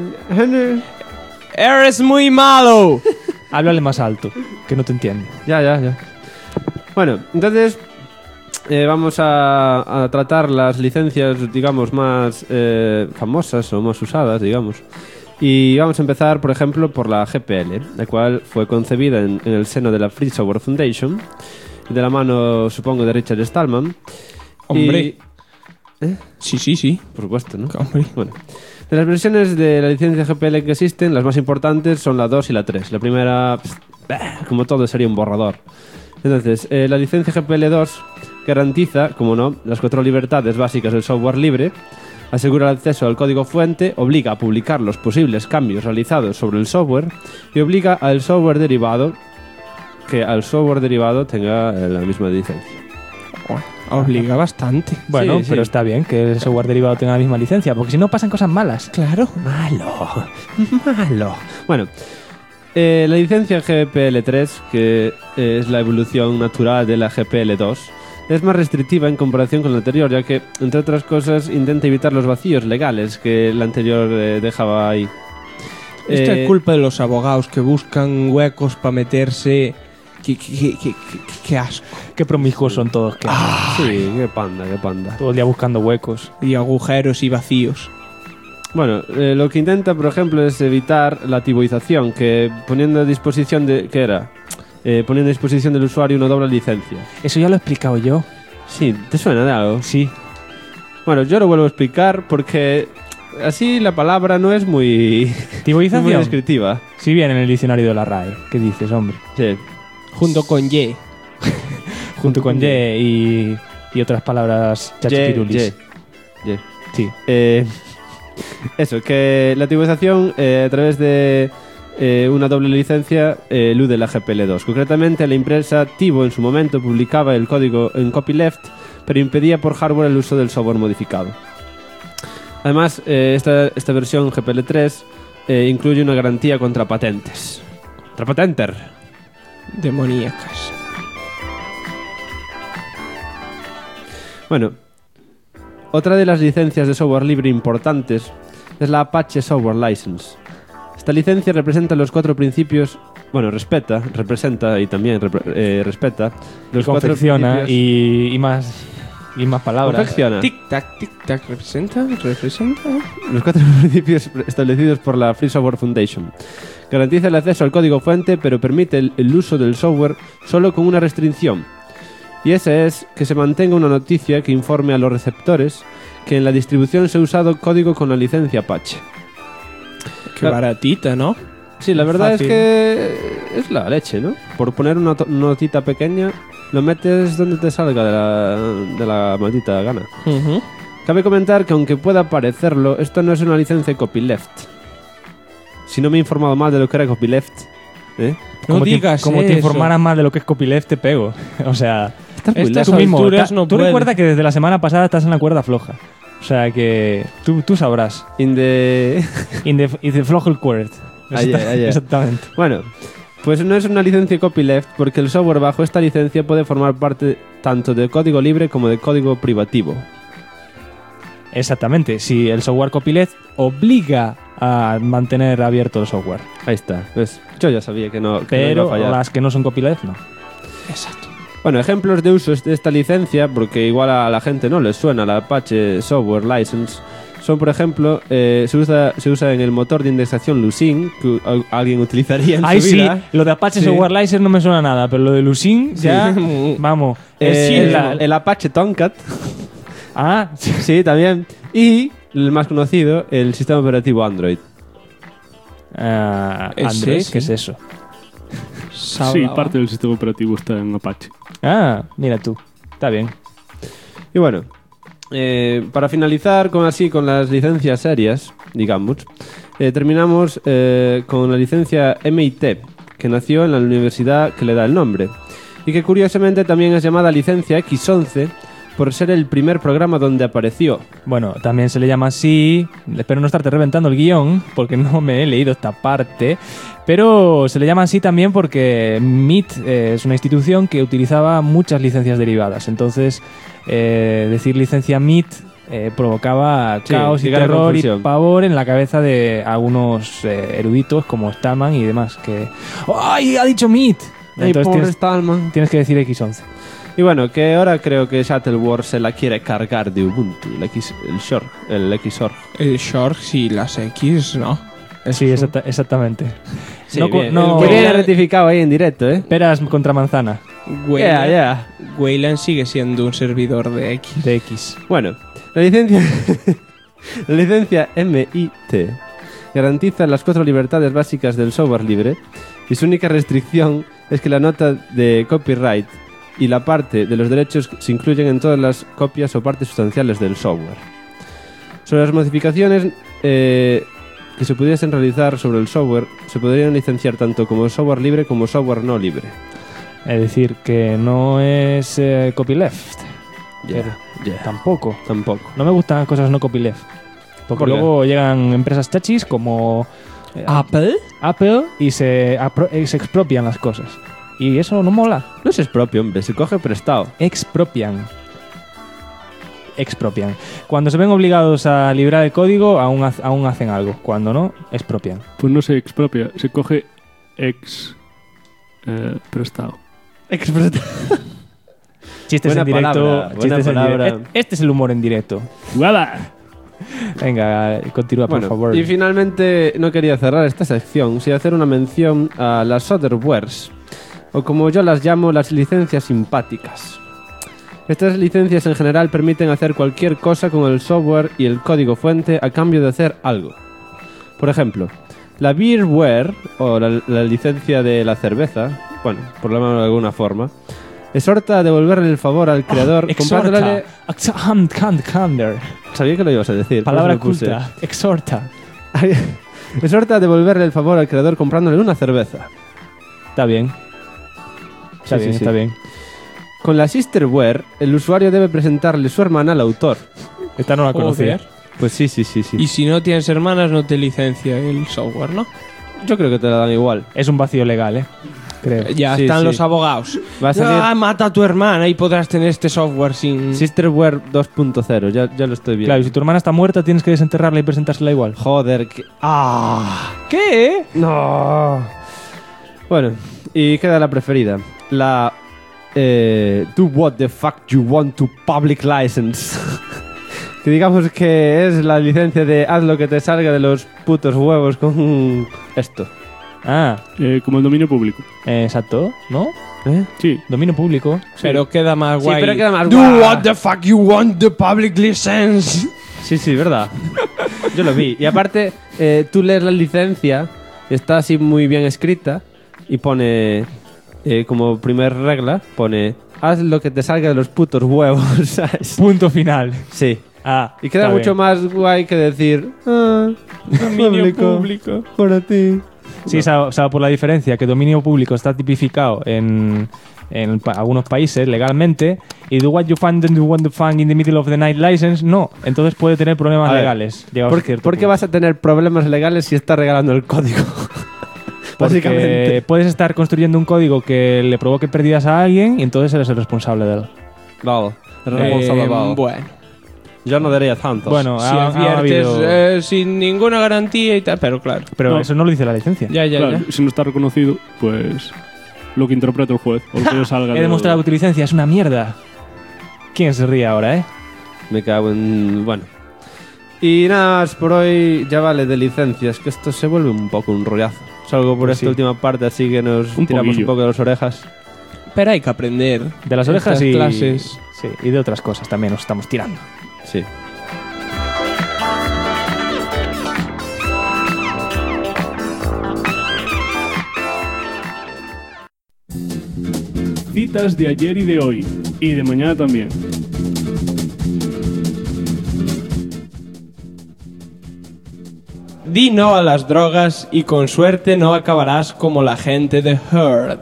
¡Eres muy malo! Háblale más alto, que no te entiende. Ya. Bueno, entonces vamos a tratar las licencias, digamos, más famosas o más usadas, digamos. Y vamos a empezar, por ejemplo, por la GPL, la cual fue concebida en el seno de la Free Software Foundation, de la mano, supongo, de Richard Stallman. Hombre. Y- Sí. Por supuesto, ¿no? Hombre. Bueno, de las versiones de la licencia GPL que existen, las más importantes son la 2 y la 3. La primera, como todo, sería un borrador. Entonces, la licencia GPL 2 garantiza, como no, las 4 libertades básicas del software libre, asegura el acceso al código fuente, obliga a publicar los posibles cambios realizados sobre el software y obliga al software derivado que al software derivado tenga la misma licencia. Obliga bastante. Bueno, Sí. pero está bien que el software derivado tenga la misma licencia, porque si no pasan cosas malas. Claro. Malo. Bueno, la licencia GPL3, que es la evolución natural de la GPL2, es más restrictiva en comparación con la anterior, ya que, entre otras cosas, intenta evitar los vacíos legales que la anterior dejaba ahí. Esto es culpa de los abogados que buscan huecos para meterse. Qué asco. Qué promiscuos son todos. Sí, qué panda. Todo el día buscando huecos. Y agujeros y vacíos. Bueno, lo que intenta, por ejemplo, es evitar la tiboización, que poniendo a disposición de... ¿Qué era? Poniendo a disposición del usuario una doble licencia. Eso ya lo he explicado yo. Sí, ¿te suena de algo? Sí. Bueno, yo lo vuelvo a explicar porque así la palabra no es muy... ¿Tiboización? muy descriptiva. Sí viene en el diccionario de la RAE. ¿Qué dices, hombre? Sí. Junto con Y. Junto con Y y otras palabras chachipirulis. Y. Sí. Eso, que la tiboización a través de una doble licencia elude la GPL2. Concretamente, la empresa Tibo en su momento publicaba el código en copyleft, pero impedía por hardware el uso del software modificado. Además, esta versión GPL3 incluye una garantía contra patentes. ¡Contra patenter! Demoníacas. Bueno, otra de las licencias de software libre importantes es la Apache Software License. Esta licencia representa los 4 principios... Bueno, representa y también respeta los 4 confecciona principios... y más palabras. Confecciona. Tic-tac, representa. Los 4 principios establecidos por la Free Software Foundation. Garantiza el acceso al código fuente, pero permite el uso del software solo con una restricción. Y esa es que se mantenga una noticia que informe a los receptores que en la distribución se ha usado código con la licencia Apache. Qué baratita, ¿no? Sí, la verdad Fácil. es que es la leche, ¿no? Por poner una notita pequeña, lo metes donde te salga de la maldita gana. Cabe comentar que aunque pueda parecerlo, esto no es una licencia copyleft. Si no me he informado mal de lo que era copyleft, ¿eh? No digas como te eso. informaras más de lo que es copyleft, te pego. O sea, Estas tú mismo. alturas no tú pueden. recuerda que desde la semana pasada estás en la cuerda floja. O sea que tú sabrás. In the In the flojo cord. Ayer. Exactamente. Bueno, pues no es una licencia copyleft porque el software bajo esta licencia puede formar parte tanto de código libre como de código privativo. Exactamente. Si el software copyleft obliga a mantener abierto el software. Ahí está, ¿ves? Yo ya sabía que no Pero iba a fallar. las que no son copyleft, no. Exacto. Bueno, ejemplos de uso de esta licencia, porque igual a la gente no les suena la Apache Software License, son, por ejemplo, se usa en el motor de indexación Lucene, que alguien utilizaría en Ay, su sí, vida. lo de Apache Sí. Software License no me suena nada, pero lo de Lucene ya, vamos. El Apache Tomcat, Ah, sí, también. Y, el más conocido, el sistema operativo Android. Android, sí. ¿qué es eso? Sí, parte del sistema operativo está en Apache. Ah, mira tú, está bien. Y bueno, para finalizar con las licencias serias, digamos, terminamos con la licencia MIT, que nació en la universidad que le da el nombre, y que curiosamente también es llamada licencia X11 por ser el primer programa donde apareció. Bueno, también se le llama así, espero no estarte reventando el guión, porque no me he leído esta parte, pero se le llama así también porque MIT es una institución que utilizaba muchas licencias derivadas, entonces decir licencia MIT provocaba Sí, caos y llegar a terror y confusión. pavor en la cabeza de algunos eruditos como Stallman y demás, que ¡ay, ha dicho MIT! Entonces tienes que decir X11. Y bueno, que ahora creo que Shuttleworth se la quiere cargar de Ubuntu, el Xorg. El short y las X, ¿no? Sí, exactamente. Sí, No, bien. no- Muy bien rectificado ahí en directo, ¿eh? Peras contra manzana Wayland, Wayland sigue siendo un servidor de X. de X. Bueno, la licencia MIT garantiza las 4 libertades básicas del software libre y su única restricción es que la nota de copyright y la parte de los derechos se incluyen en todas las copias o partes sustanciales del software. Sobre las modificaciones que se pudiesen realizar sobre el software, se podrían licenciar tanto como software libre como software no libre. Es decir, que no es copyleft. Tampoco. Tampoco. No me gustan las cosas no copyleft. Porque ¿Por qué? luego llegan empresas chachis como ¿Apple? Apple y se expropian las cosas. Y eso no mola. No es propio, hombre, se coge prestado. Expropian. Cuando se ven obligados a librar el código, aún hacen algo. Cuando no, expropian. Pues no se expropia, se coge prestado. Chistes Buena en directo. palabra, buena Chistes en palabra. directo. Este es el humor en directo. ¡Guada! Venga, continúa, por favor. Y finalmente no quería cerrar esta sección sin hacer una mención a las softwares, o como yo las llamo, las licencias simpáticas. Estas licencias en general permiten hacer cualquier cosa con el software y el código fuente a cambio de hacer algo. Por ejemplo, la Beerware, o la licencia de la cerveza, bueno, por lo menos de alguna forma, exhorta a devolverle el favor al creador comprándole... Sabía que lo ibas a decir. Palabra por eso lo culta. Exhorta. puse. Exhorta a devolverle el favor al creador comprándole una cerveza. Está bien. Está Sí, bien, sí, sí. está bien. Con la Sisterware, el usuario debe presentarle su hermana al autor. Esta no la conocía. Joder. Pues sí. Y si no tienes hermanas, no te licencia el software, ¿no? Yo creo que te la dan igual. Es un vacío legal, creo. Ya Sí, están sí. los abogados. Va a salir Mata a tu hermana y podrás tener este software sin... Sisterware 2.0, ya lo estoy viendo. Claro, y si tu hermana está muerta, tienes que desenterrarla y presentársela igual. Joder, que... ¿Qué? No. Bueno, y queda la preferida. La... Do what the fuck you want to public license. Que digamos que es la licencia de haz lo que te salga de los putos huevos con esto. Ah, Como el dominio público. exacto, ¿no? ¿Eh? Sí. Dominio público. Pero queda más Sí, guay. pero queda más Do guay. what the fuck you want the public license. Sí, verdad. Yo lo vi. Y aparte, tú lees la licencia, está así muy bien escrita y pone, como primer regla, pone haz lo que te salga de los putos huevos, ¿sabes? Punto final. Sí. Ah, Y queda está mucho bien. más guay que decir dominio público para ti. Sí, sabe por la diferencia que dominio público está tipificado en algunos países legalmente y do what you find and do what you find in the middle of the night license no. Entonces puede tener problemas A ver, legales. llegados a cierto ¿Por qué punto. vas a tener problemas legales si estás regalando el código? Porque Básicamente. puedes estar construyendo un código que le provoque pérdidas a alguien y entonces eres el responsable de él. Vale. Vale. Bueno, Yo no daría tantos. Bueno, si ha adviertes habido... sin ninguna garantía y tal, pero claro. Pero No. eso no lo dice la licencia. Ya. Claro, si no está reconocido, pues lo que interpreta el juez. O lo que le salga He de- demostrado que tu licencia es una mierda. ¿Quién se ríe ahora, Me cago en... Bueno. Y nada más por hoy, ya vale de licencias, que esto se vuelve un poco un rollazo. Salgo por Pues esta sí. última parte, así que nos Un tiramos poquillo. un poco de las orejas. Pero hay que aprender. De las orejas Estas y... clases. Sí, y de otras cosas también nos estamos tirando. Sí. Citas de ayer y de hoy. Y de mañana también. Di no a las drogas y con suerte no acabarás como la gente de Herd.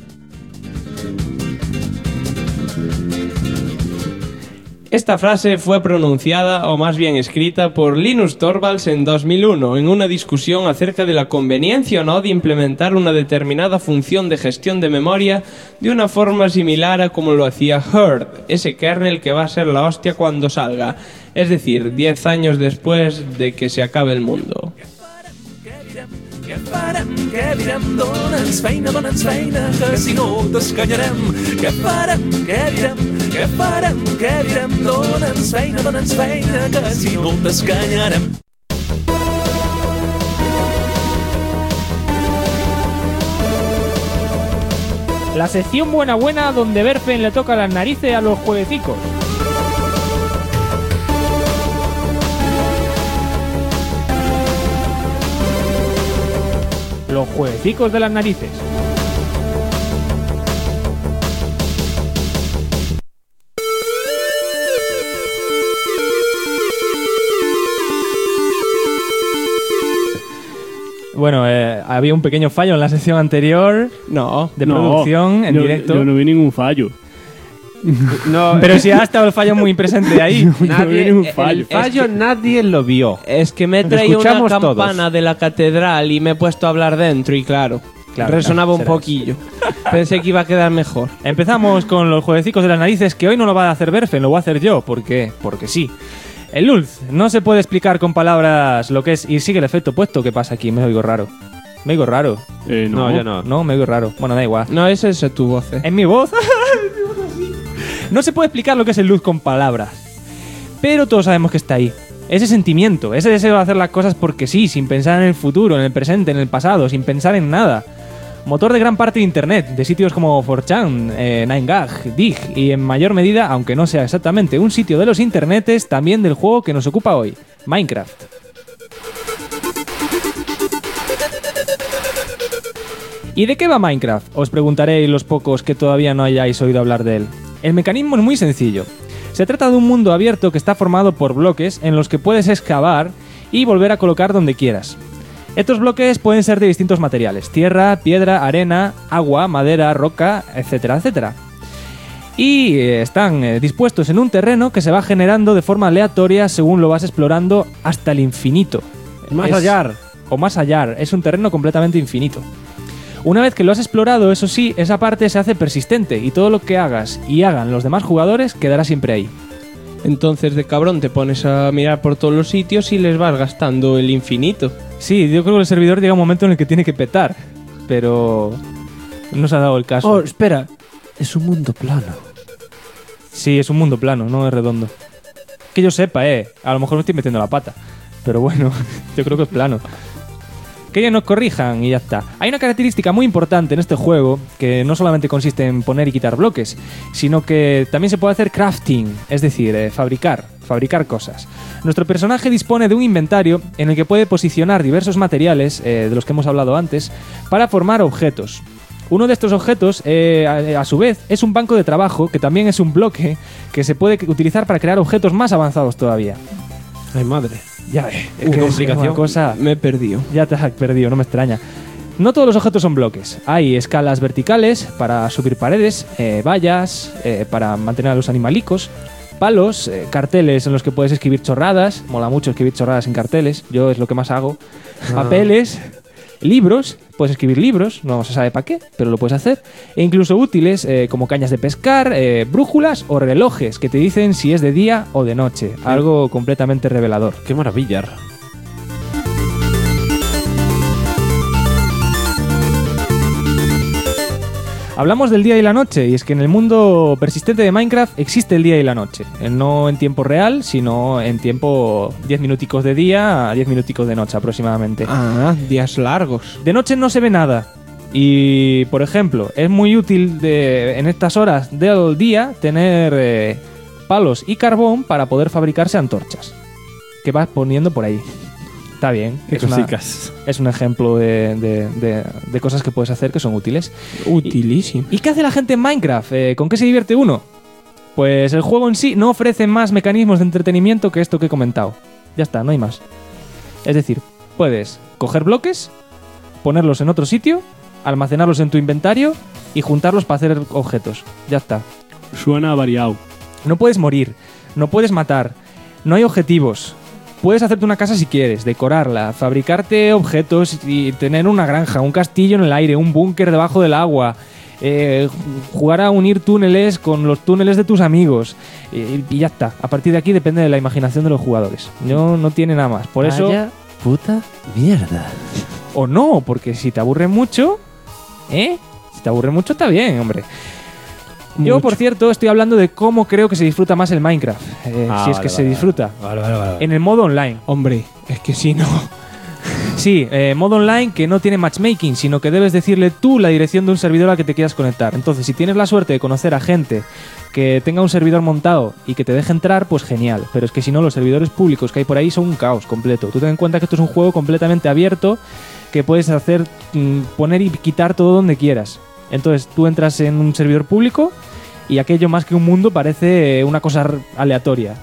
Esta frase fue pronunciada, o más bien escrita, por Linus Torvalds en 2001, en una discusión acerca de la conveniencia o no de implementar una determinada función de gestión de memoria de una forma similar a como lo hacía Herd, ese kernel que va a ser la hostia cuando salga, es decir, 10 años después de que se acabe el mundo. Què farem, què direm, dona'ns feina, que si no t'escanyarem. Què farem, què direm, què farem, què direm, dona'ns feina, que si no t'escanyarem. La sección buena donde Berfen le toca las narices a los jueguecicos. Los jueguecicos de las narices. Bueno, había un pequeño fallo en la sección anterior No, de producción en yo- directo. Yo no vi ningún fallo. No, Pero si ha estado el fallo muy presente ahí. nadie, ningún fallo. el fallo nadie lo vio. es que me he traído una Escuchamos campana todos. de la catedral y me he puesto a hablar dentro y claro. Claro, Resonaba un será poquillo. Pensé que iba a quedar mejor. Empezamos con los jueguecicos de las narices, que hoy no lo va a hacer Berfen, lo voy a hacer yo. ¿Por qué? Porque sí. El Lulz no se puede explicar con palabras lo que es, y sigue el efecto puesto. ¿Qué pasa aquí? Me oigo raro. Me oigo raro. No, yo no. No, me oigo raro. Bueno, da igual. No, esa es tu voz, ¿Es mi voz? No se puede explicar lo que es el Lulz con palabras. Pero todos sabemos que está ahí. Ese sentimiento, ese deseo de hacer las cosas porque sí, sin pensar en el futuro, en el presente, en el pasado, sin pensar en nada. Motor de gran parte de Internet, de sitios como 4chan, 9gag, Dig y en mayor medida, aunque no sea exactamente un sitio de los internetes, también del juego que nos ocupa hoy, Minecraft. ¿Y de qué va Minecraft? Os preguntaréis los pocos que todavía no hayáis oído hablar de él. El mecanismo es muy sencillo. Se trata de un mundo abierto que está formado por bloques en los que puedes excavar y volver a colocar donde quieras. Estos bloques pueden ser de distintos materiales: tierra, piedra, arena, agua, madera, roca, etcétera, etcétera. Y están dispuestos en un terreno que se va generando de forma aleatoria según lo vas explorando hasta el infinito. Más allá. O más allá, es un terreno completamente infinito. Una vez que lo has explorado, eso sí, esa parte se hace persistente y todo lo que hagas y hagan los demás jugadores quedará siempre ahí. Entonces de cabrón te pones a mirar por todos los sitios y les vas gastando el infinito. Sí, yo creo que el servidor llega un momento en el que tiene que petar, pero no se ha dado el caso. Oh, espera. Es un mundo plano. Sí, es un mundo plano, no es redondo. Que yo sepa, a lo mejor me estoy metiendo la pata, pero bueno, yo creo que es plano. Que ellos nos corrijan y ya está. Hay una característica muy importante en este juego que no solamente consiste en poner y quitar bloques, sino que también se puede hacer crafting, es decir, fabricar cosas. Nuestro personaje dispone de un inventario en el que puede posicionar diversos materiales, de los que hemos hablado antes, para formar objetos. Uno de estos objetos, a su vez, es un banco de trabajo, que también es un bloque que se puede utilizar para crear objetos más avanzados todavía. Ay, madre. Ya ves, es Qué que complicación. es una cosa... Me he perdido. Ya te has perdido, no me extraña. No todos los objetos son bloques. Hay escalas verticales para subir paredes, vallas para mantener a los animalicos, palos, carteles en los que puedes escribir chorradas. Mola mucho escribir chorradas en carteles, yo es lo que más hago. Papeles, libros, puedes escribir libros, no se sabe para qué, pero lo puedes hacer. E incluso útiles como cañas de pescar, brújulas o relojes que te dicen si es de día o de noche. Algo completamente revelador. Qué maravilla. Hablamos del día y la noche, y es que en el mundo persistente de Minecraft existe el día y la noche. No en tiempo real, sino en tiempo 10 minuticos de día a 10 minuticos de noche aproximadamente. Ah, días largos. De noche no se ve nada. Y, por ejemplo, es muy útil en estas horas del día tener palos y carbón para poder fabricarse antorchas, que vas poniendo por ahí. Está bien. Qué cosicas. Es un ejemplo de cosas que puedes hacer que son útiles. Utilísimo. ¿Y qué hace la gente en Minecraft? ¿Con qué se divierte uno? Pues el juego en sí no ofrece más mecanismos de entretenimiento que esto que he comentado. Ya está, no hay más. Es decir, puedes coger bloques, ponerlos en otro sitio, almacenarlos en tu inventario y juntarlos para hacer objetos. Ya está. Suena variado. No puedes morir, no puedes matar, no hay objetivos. Puedes hacerte una casa si quieres, decorarla, fabricarte objetos y tener una granja, un castillo en el aire, un búnker debajo del agua, jugar a unir túneles con los túneles de tus amigos y ya está. A partir de aquí depende de la imaginación de los jugadores. No tiene nada más. Por eso... Vaya puta mierda. O no, porque si te aburre mucho... Si te aburre mucho está bien, hombre. Yo, por cierto, estoy hablando de cómo creo que se disfruta más el Minecraft. Si es que se disfruta. Vale. En el modo online. Hombre, es que si no... Sí, modo online que no tiene matchmaking, sino que debes decirle tú la dirección de un servidor al que te quieras conectar. Entonces, si tienes la suerte de conocer a gente que tenga un servidor montado y que te deje entrar, pues genial. Pero es que si no, los servidores públicos que hay por ahí son un caos completo. Tú ten en cuenta que esto es un juego completamente abierto que puedes hacer, poner y quitar todo donde quieras. Entonces, tú entras en un servidor público y aquello más que un mundo parece una cosa aleatoria.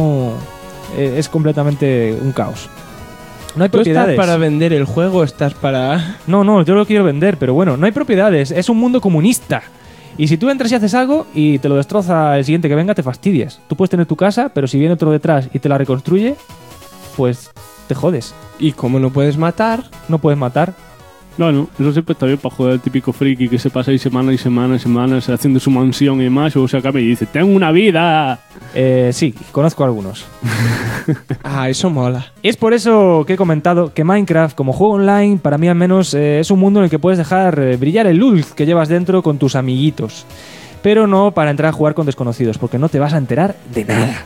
Es completamente un caos. No hay ¿Tú propiedades. estás para vender el juego o estás para...? No, yo lo quiero vender, pero bueno, no hay propiedades. Es un mundo comunista. Y si tú entras y haces algo y te lo destroza el siguiente que venga, te fastidias. Tú puedes tener tu casa, pero si viene otro detrás y te la reconstruye, pues te jodes. Y como no puedes matar... No puedes matar. Bueno, eso siempre está bien para joder al típico friki que se pasa ahí semanas y semanas y semanas haciendo su mansión y demás, y luego se acaba y dice, ¡tengo una vida! Sí, conozco algunos. Ah, eso mola. Es por eso que he comentado que Minecraft, como juego online, para mí al menos es un mundo en el que puedes dejar brillar el luz que llevas dentro con tus amiguitos. Pero no para entrar a jugar con desconocidos, porque no te vas a enterar de nada.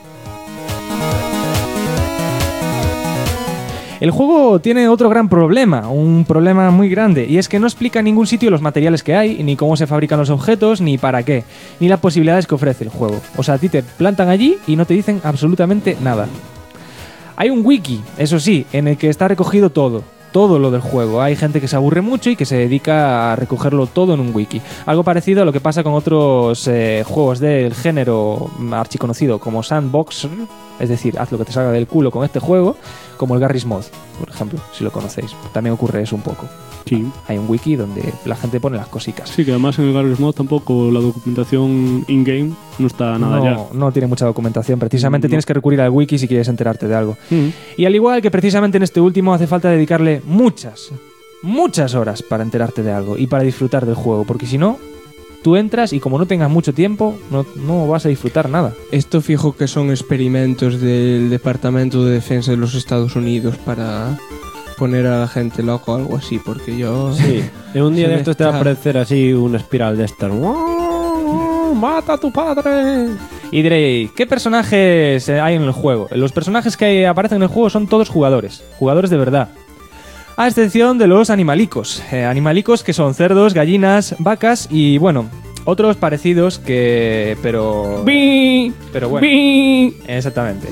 El juego tiene otro gran problema, un problema muy grande, y es que no explica en ningún sitio los materiales que hay, ni cómo se fabrican los objetos, ni para qué, ni las posibilidades que ofrece el juego. O sea, a ti te plantan allí y no te dicen absolutamente nada. Hay un wiki, eso sí, en el que está recogido todo lo del juego. Hay gente que se aburre mucho y que se dedica a recogerlo todo en un wiki. Algo parecido a lo que pasa con otros juegos del género archiconocido como Sandbox, es decir, haz lo que te salga del culo con este juego, como el Garry's Mod, por ejemplo, si lo conocéis. También ocurre eso un poco. Sí. Hay un wiki donde la gente pone las cositas. Sí, que además en el Garry's Mod tampoco la documentación in-game no está nada ya. No tiene mucha documentación. Precisamente No. tienes que recurrir al wiki si quieres enterarte de algo. Y al igual que precisamente en este último hace falta dedicarle muchas horas para enterarte de algo y para disfrutar del juego, porque si no, tú entras y como no tengas mucho tiempo, no vas a disfrutar nada. Esto fijo que son experimentos del Departamento de Defensa de los Estados Unidos para poner a la gente loco o algo así, porque yo... Sí, en un día Se de me estos te va a está- aparecer así una espiral de estas. ¡Oh, ¡mata a tu padre! Y diréis, ¿qué personajes hay en el juego? Los personajes que aparecen en el juego son todos jugadores de verdad. A excepción de los animalicos. Animalicos que son cerdos, gallinas, vacas y, bueno, otros parecidos que... Pero bueno. Exactamente.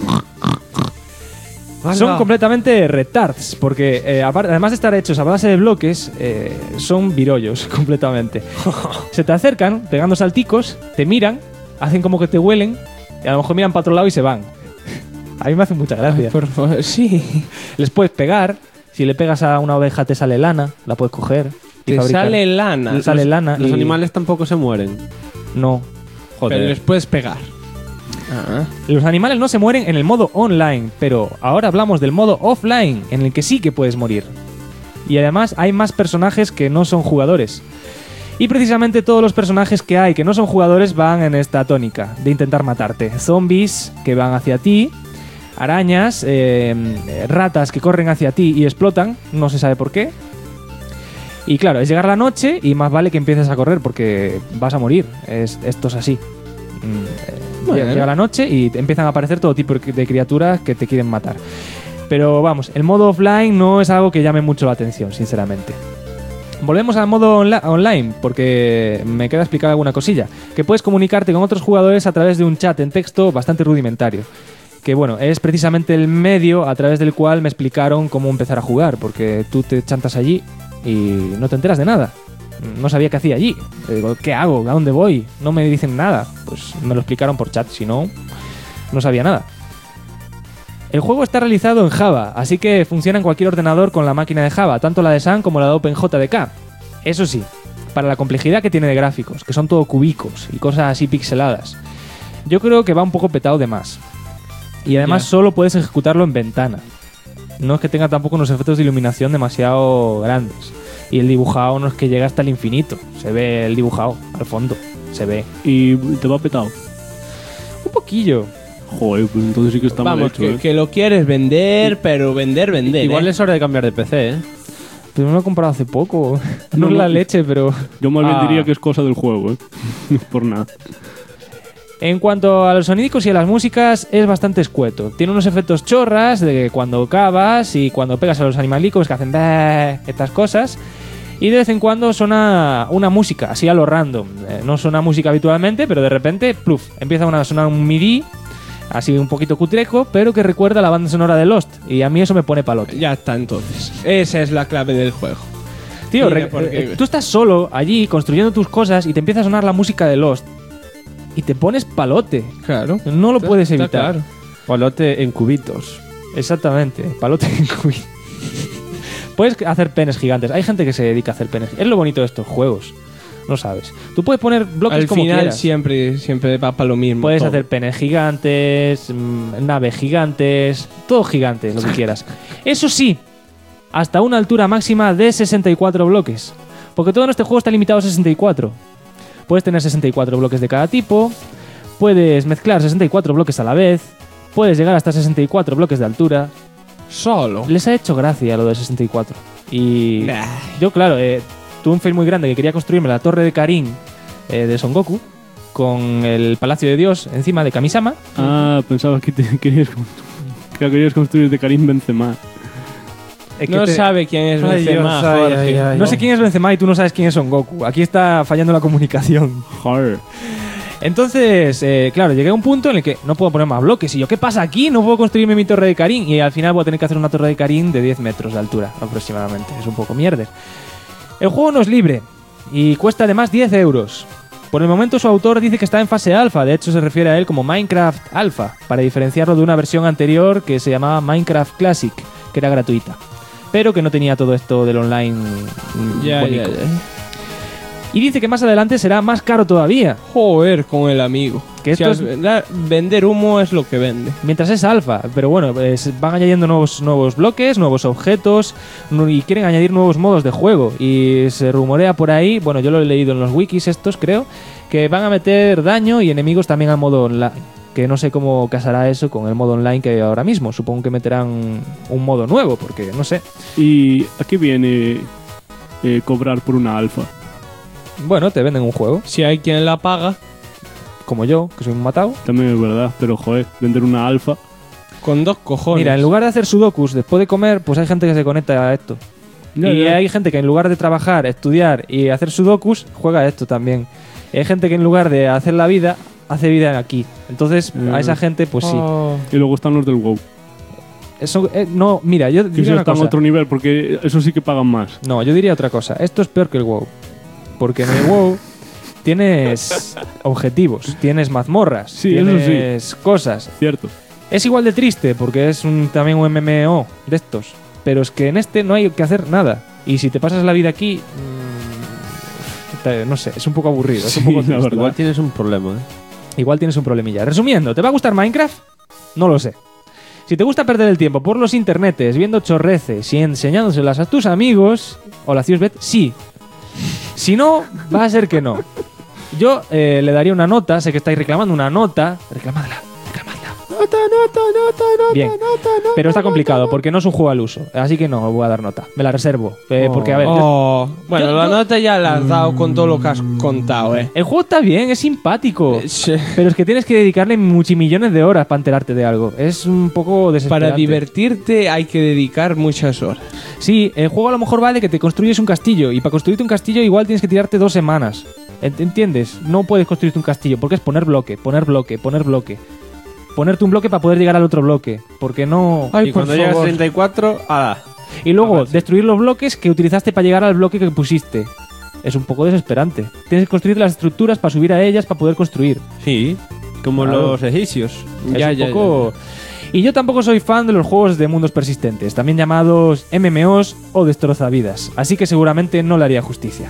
Son completamente retards, porque además de estar hechos a base de bloques, son virollos completamente. Se te acercan pegando salticos, te miran, hacen como que te huelen, y a lo mejor miran para otro lado y se van. A mí me hace mucha gracia. Por favor, sí. Les puedes pegar, si le pegas a una oveja te sale lana, la puedes coger. y Te fabricar. sale lana. Sale lana. Los y- animales tampoco se mueren. No. Joder. Pero les puedes pegar. Ah. Los animales no se mueren en el modo online, pero ahora hablamos del modo offline, en el que sí que puedes morir. Y además hay más personajes que no son jugadores. Y precisamente todos los personajes que hay que no son jugadores van en esta tónica de intentar matarte. Zombies que van hacia ti, arañas, ratas que corren hacia ti y explotan, no se sabe por qué. Y claro, es llegar la noche y más vale que empieces a correr porque vas a morir. Esto es así. Bueno. Llega la noche y te empiezan a aparecer todo tipo de criaturas que te quieren matar. Pero vamos, el modo offline no es algo que llame mucho la atención, sinceramente. Volvemos al modo online, porque me queda explicar alguna cosilla. Que puedes comunicarte con otros jugadores a través de un chat en texto bastante rudimentario. Que bueno, es precisamente el medio a través del cual me explicaron cómo empezar a jugar, porque tú te chantas allí y no te enteras de nada. No sabía qué hacía allí. Digo, ¿qué hago? ¿A dónde voy? No me dicen nada. Pues me lo explicaron por chat, si no, no sabía nada. El juego está realizado en Java, así que funciona en cualquier ordenador con la máquina de Java, tanto la de Sun como la de OpenJDK. Eso sí, para la complejidad que tiene de gráficos, que son todo cubicos y cosas así pixeladas, yo creo que va un poco petado de más. Y además Ya. solo puedes ejecutarlo en ventana. No es que tenga tampoco unos efectos de iluminación demasiado grandes. Y el dibujado no es que llega hasta el infinito. Se ve el dibujado al fondo. Se ve. Y te va petado. Un poquillo. Joder, pues entonces sí que está mal Vamos, hecho, que lo quieres vender, pero vender. Igual ¿eh? es hora de cambiar de PC, ¿eh? Pero no lo he comprado hace poco. No, No, es la no. leche, pero... Yo más bien Ah. diría que es cosa del juego, ¿eh? Por nada. En cuanto a los sonidicos y a las músicas, es bastante escueto. Tiene unos efectos chorras de cuando cavas y cuando pegas a los animalicos que hacen "Bah", estas cosas. Y de vez en cuando suena una música, así a lo random. No suena música habitualmente, pero de repente, pluf, empieza a sonar un MIDI, así un poquito cutreco, pero que recuerda a la banda sonora de Lost. Y a mí eso me pone palote. Ya está, entonces. Esa es la clave del juego. Tío, Mira, porque- tú estás solo allí construyendo tus cosas y te empieza a sonar la música de Lost. Y te pones palote. Claro. No lo puedes Está evitar. claro. Palote en cubitos. Exactamente, palote en cubi. Puedes hacer penes gigantes. Hay gente que se dedica a hacer penes. Es lo bonito de estos juegos. No sabes. Tú puedes poner bloques Al como final quieras. siempre va para lo mismo. Puedes todo. hacer penes gigantes, naves gigantes, todo gigante, lo que quieras. Eso sí, hasta una altura máxima de 64 bloques. Porque todo en este juego está limitado a 64. Puedes tener 64 bloques de cada tipo, puedes mezclar 64 bloques a la vez, puedes llegar hasta 64 bloques de altura. Solo. Les ha hecho gracia lo de 64. Y yo, claro, tuve un fail muy grande que quería construirme la torre de Karin de Son Goku con el Palacio de Dios encima de Kamisama. Ah, pensaba que querías construir de Karim Benzema. No sabe quién es Benzema, Jorge. No sé quién es Benzema y tú no sabes quién es Son Goku. Aquí está fallando la comunicación. Joder. Entonces, claro, llegué a un punto en el que no puedo poner más bloques. Y yo, ¿qué pasa aquí? No puedo construirme mi torre de Karin. Y al final voy a tener que hacer una torre de Karin de 10 metros de altura, aproximadamente. Es un poco mierder. El juego no es libre y cuesta además 10 euros. Por el momento su autor dice que está en fase alfa. De hecho, se refiere a él como Minecraft Alpha, para diferenciarlo de una versión anterior que se llamaba Minecraft Classic, que era gratuita, pero que no tenía todo esto del online bonito. Y dice que más adelante será más caro todavía. Joder, con el amigo. Que esto es... Vender humo es lo que vende. Mientras es alfa, pero bueno, van añadiendo nuevos bloques, nuevos objetos y quieren añadir nuevos modos de juego. Y se rumorea por ahí, bueno, yo lo he leído en los wikis estos, creo, que van a meter daño y enemigos también al modo online. Que no sé cómo casará eso con el modo online que hay ahora mismo. Supongo que meterán un modo nuevo, porque no sé. ¿Y a qué viene cobrar por una alfa? Bueno, te venden un juego. Si hay quien la paga. Como yo, que soy un matado. También es verdad, pero joder, vender una alfa. Con 2 cojones. Mira, en lugar de hacer sudokus después de comer, pues hay gente que se conecta a esto. Hay gente que en lugar de trabajar, estudiar y hacer sudokus, juega a esto también. Y hay gente que en lugar de hacer la vida, hace vida aquí. Entonces, a esa gente, pues sí. Y luego están los del WoW. Eso, no, mira, yo diría una están cosa. a otro nivel, porque eso sí que pagan más. No, yo diría otra cosa. Esto es peor que el WoW. Porque en el WoW tienes objetivos, tienes mazmorras, Sí, tienes eso sí. cosas. Cierto. Es igual de triste porque es también un MMO de estos. Pero es que en este no hay que hacer nada. Y si te pasas la vida aquí, no sé, es un poco aburrido. Es un poco triste. Igual tienes un problema, Igual tienes un problemilla. Resumiendo, ¿te va a gustar Minecraft? No lo sé. Si te gusta perder el tiempo por los internetes, viendo chorreces y enseñándoselas a tus amigos, hola Ciusbet, sí. Si no, va a ser que no. Yo le daría una nota, sé que estáis reclamando una nota. Reclamadla. Bien, pero está complicado porque no es un juego al uso, así que no voy a dar nota. Me la reservo. Porque, a ver. Bueno, la nota ya la has dado con todo lo que has contado, El juego está bien, es simpático. Sí. Pero es que tienes que dedicarle multimillones de horas para enterarte de algo. Es un poco desesperante. Para divertirte hay que dedicar muchas horas. Sí, el juego a lo mejor vale que te construyes un castillo. Y para construirte un castillo igual tienes que tirarte 2 semanas. ¿Entiendes? No puedes construirte un castillo porque es poner bloque, poner bloque, poner bloque. Ponerte un bloque para poder llegar al otro bloque. Porque no... Y cuando llegas a 34, ¡hala! Y luego destruir los bloques que utilizaste para llegar al bloque que pusiste. Es un poco desesperante. Tienes que construir las estructuras para subir a ellas para poder construir. Sí, como Claro. los egipcios. Es un poco... Y yo tampoco soy fan de los juegos de mundos persistentes, también llamados MMOs o destrozavidas. Así que seguramente no le haría justicia.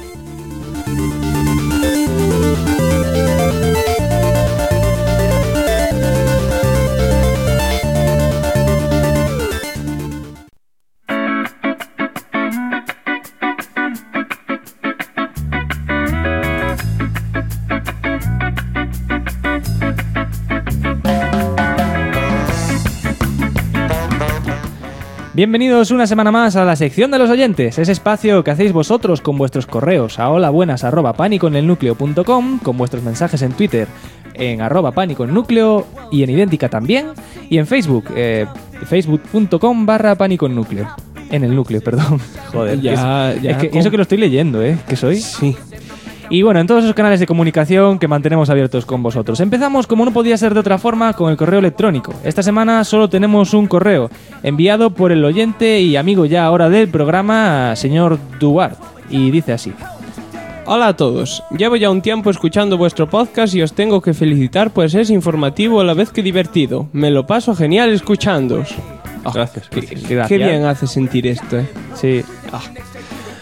Bienvenidos una semana más a la sección de los oyentes, ese espacio que hacéis vosotros con vuestros correos a holabuenas@panicoenelnucleo.com, con vuestros mensajes en Twitter en @panicoennúcleo y en Idéntica también, y en Facebook, facebook.com/panicoennúcleo. En el núcleo, perdón. Joder, eso que lo estoy leyendo, ¿qué soy? Sí. Y bueno, en todos esos canales de comunicación que mantenemos abiertos con vosotros. Empezamos, como no podía ser de otra forma, con el correo electrónico. Esta semana solo tenemos un correo, enviado por el oyente y amigo ya ahora del programa, señor Duarte, y dice así. Hola a todos, llevo ya un tiempo escuchando vuestro podcast y os tengo que felicitar pues es informativo a la vez que divertido. Me lo paso genial escuchándoos. Gracias. Qué bien hace sentir esto, Sí.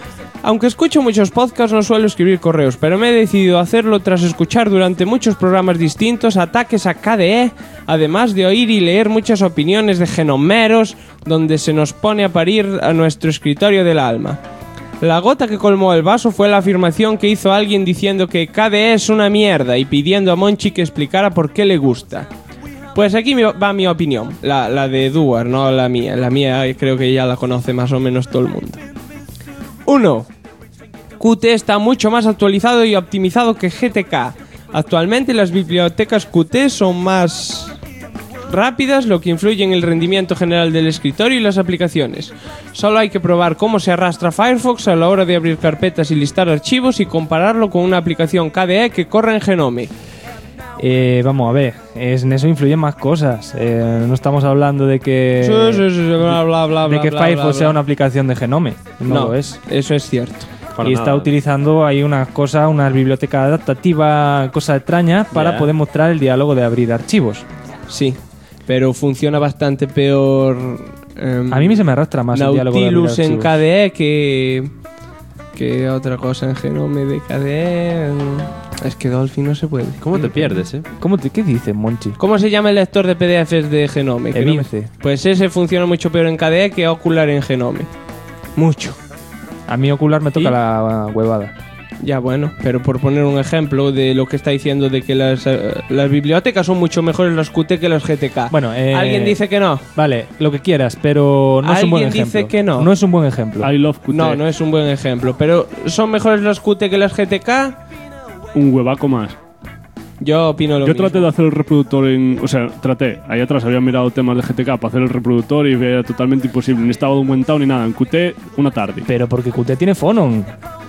Aunque escucho muchos podcasts, no suelo escribir correos, pero me he decidido hacerlo tras escuchar durante muchos programas distintos ataques a KDE, además de oír y leer muchas opiniones de genomeros, donde se nos pone a parir a nuestro escritorio del alma. La gota que colmó el vaso fue la afirmación que hizo alguien diciendo que KDE es una mierda y pidiendo a Monchi que explicara por qué le gusta. Pues aquí va mi opinión, la de Eduard, no la mía. La mía creo que ya la conoce más o menos todo el mundo. 1. Qt está mucho más actualizado y optimizado que GTK. Actualmente las bibliotecas Qt son más rápidas, lo que influye en el rendimiento general del escritorio y las aplicaciones. Solo hay que probar cómo se arrastra Firefox a la hora de abrir carpetas y listar archivos y compararlo con una aplicación KDE que corre en Genome. Vamos a ver, en eso influyen más cosas. No estamos hablando de que Firefox sea una aplicación de Genome. No lo es. Eso es cierto. Y está utilizando ahí una biblioteca adaptativa, cosa extraña, para poder mostrar el diálogo de abrir archivos. Sí, pero funciona bastante peor. A mí se me arrastra más el diálogo de abrir Nautilus en archivos. KDE que otra cosa en Genome de KDE. Es que Dolphin no se puede. ¿Cómo te pierdes, ¿Qué dices, Monchi? ¿Cómo se llama el lector de PDFs de Genome? El INCE. Pues ese funciona mucho peor en KDE que Ocular en Genome. Mucho. A mí Ocular me toca la huevada. Ya bueno, pero por poner un ejemplo de lo que está diciendo de que las bibliotecas son mucho mejores las Qt que las GTK. Bueno, alguien dice que no. Vale, lo que quieras, pero no es un buen ejemplo. Alguien dice que no. No es un buen ejemplo. I love Qt. No es un buen ejemplo. Pero ¿son mejores las Qt que las GTK? Un huevaco más. Yo opino lo mismo. Yo traté de hacer el reproductor ahí atrás había mirado temas de GTK para hacer el reproductor y era totalmente imposible. Ni estaba documentado ni nada. En Qt, una tarde. Pero porque Qt tiene Phonon.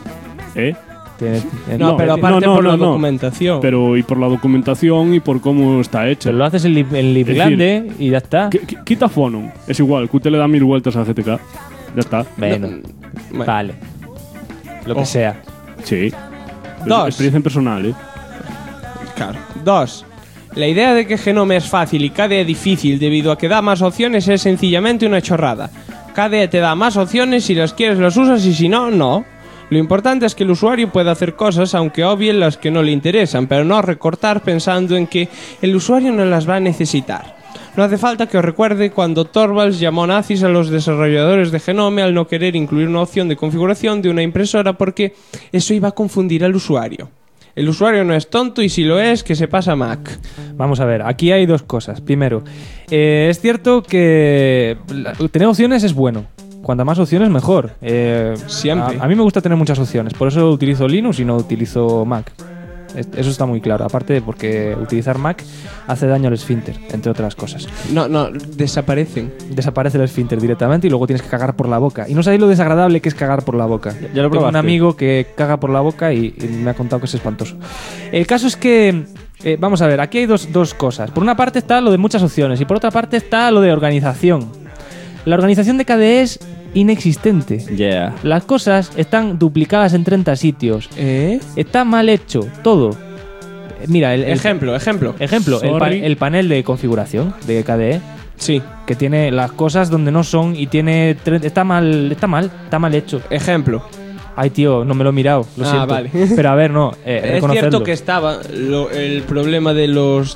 No, pero aparte por la documentación. Pero y por la documentación y por cómo está hecho. Pero lo haces en libgrande y ya está. Quita Phonon. Es igual, Qt le da 1000 vueltas a GTK. Ya está. Bueno, vale. Lo que sea. Sí. 2. Experiencia personal, Claro. 2. La idea de que Genome es fácil y KDE difícil debido a que da más opciones es sencillamente una chorrada. KDE te da más opciones, si las quieres las usas y si no, no. Lo importante es que el usuario pueda hacer cosas aunque obvien las que no le interesan, pero no recortar pensando en que el usuario no las va a necesitar. No hace falta que os recuerde cuando Torvalds llamó nazis a los desarrolladores de Genome al no querer incluir una opción de configuración de una impresora porque eso iba a confundir al usuario. El usuario no es tonto y si lo es, que se pasa a Mac. Vamos a ver, aquí hay dos cosas. Primero, es cierto que tener opciones es bueno. Cuanta más opciones, mejor. Siempre. A mí me gusta tener muchas opciones. Por eso utilizo Linux y no utilizo Mac. Eso está muy claro. Aparte porque utilizar Mac hace daño al esfínter, entre otras cosas. No, desaparecen. Desaparece el esfínter directamente y luego tienes que cagar por la boca. Y no sabéis lo desagradable que es cagar por la boca. Ya lo probaste. Tengo un amigo que caga por la boca y me ha contado que es espantoso. El caso es que... vamos a ver, aquí hay dos cosas. Por una parte está lo de muchas opciones y por otra parte está lo de organización. La organización de KDE es inexistente. Yeah. Las cosas están duplicadas en 30 sitios. Está mal hecho todo. Mira, Ejemplo. el panel de configuración de KDE. Sí. Que tiene las cosas donde no son y tiene... Está mal hecho. Ejemplo. Ay, tío, no me lo he mirado, lo siento. Vale. Pero a ver, no, es cierto que estaba el problema de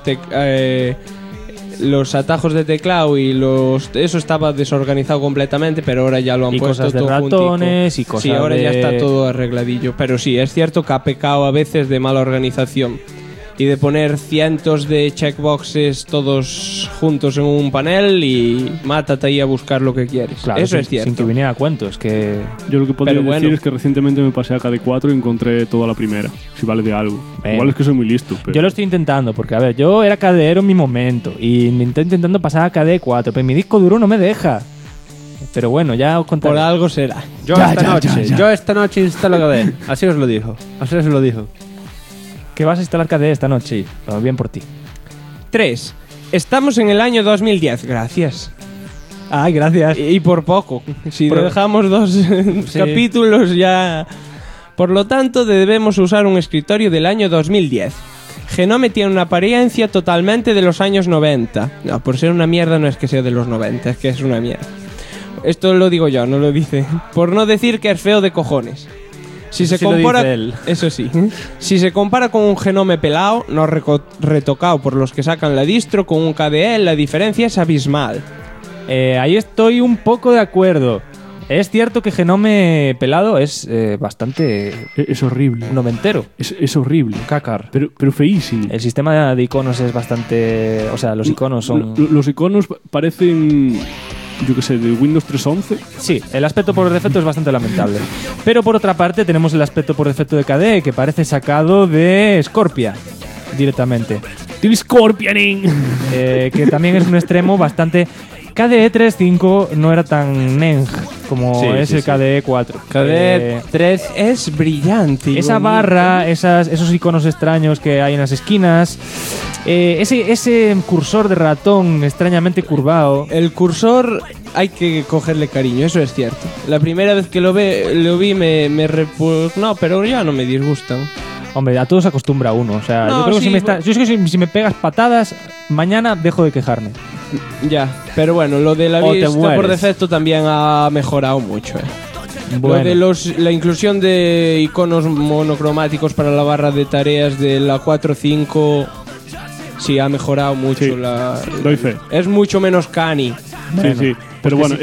los atajos de teclado y eso estaba desorganizado completamente, pero ahora ya lo han y puesto cosas de todo ratones juntico. y cosas sí, ahora ya de... está todo arregladillo, pero sí, es cierto que ha pecado a veces de mala organización y de poner cientos de checkboxes todos juntos en un panel y mátate ahí a buscar lo que quieres. Claro, eso es cierto. Sin que viniera a cuento, es que... Yo lo que podría Pero decir bueno. es que recientemente me pasé a KDE4 y encontré toda la primera, si vale de algo. Bueno. Igual es que soy muy listo. Pero... Yo lo estoy intentando, porque a ver, yo era KDEero en mi momento y me estoy intentando pasar a KDE4, pero mi disco duro no me deja. Pero bueno, ya os contaré. Por algo será. Yo esta noche instalo KDE. Así os lo dijo. Que vas a instalar KDE esta noche. Sí. Pero bien por ti. 3. Estamos en el año 2010. Gracias. Ay, gracias. Y por poco. Si Pero- dejamos 2 capítulos ya... Por lo tanto, debemos usar un escritorio del año 2010. Genome tiene una apariencia totalmente de los años 90. No, por ser una mierda no es que sea de los 90, es que es una mierda. Esto lo digo yo, no lo dice. Por no decir que es feo de cojones. Si Eso se sí lo compara, dice él. eso sí. Si se compara con un Genome pelado, no retocado por los que sacan la distro, con un KDE, la diferencia es abismal. Ahí estoy un poco de acuerdo. Es cierto que Genome pelado es bastante Es horrible. noventero. Es horrible. Cácar. Pero feísimo. El sistema de iconos es bastante... O sea, los iconos son... Los iconos parecen, yo qué sé, de Windows 3.11. Sí, el aspecto por defecto es bastante lamentable. Pero por otra parte tenemos el aspecto por defecto de KDE, que parece sacado de Scorpia directamente. ¡Til Scorpianing! Que también es un extremo bastante... KDE 3.5 no era tan Neng como Sí, es sí, el sí. KDE 4. KDE 3 Es brillante. y Esa bonito. barra, esos iconos extraños que hay en las esquinas, ese cursor de ratón extrañamente curvado. El cursor hay que cogerle cariño, eso es cierto. La primera vez que lo vi me repugnó, pero ya no me disgustan. Hombre, a todos acostumbra uno. O sea, No, yo creo que sí, yo es que si me pegas patadas, mañana dejo de quejarme. Ya, pero bueno, lo de la O te vista por mueres. defecto también ha mejorado mucho. Bueno, Lo de la inclusión de iconos monocromáticos para la barra de tareas de la 4.5 sí ha mejorado mucho. Sí, doy fe. Es mucho menos cani. Sí, sí. Pero bueno,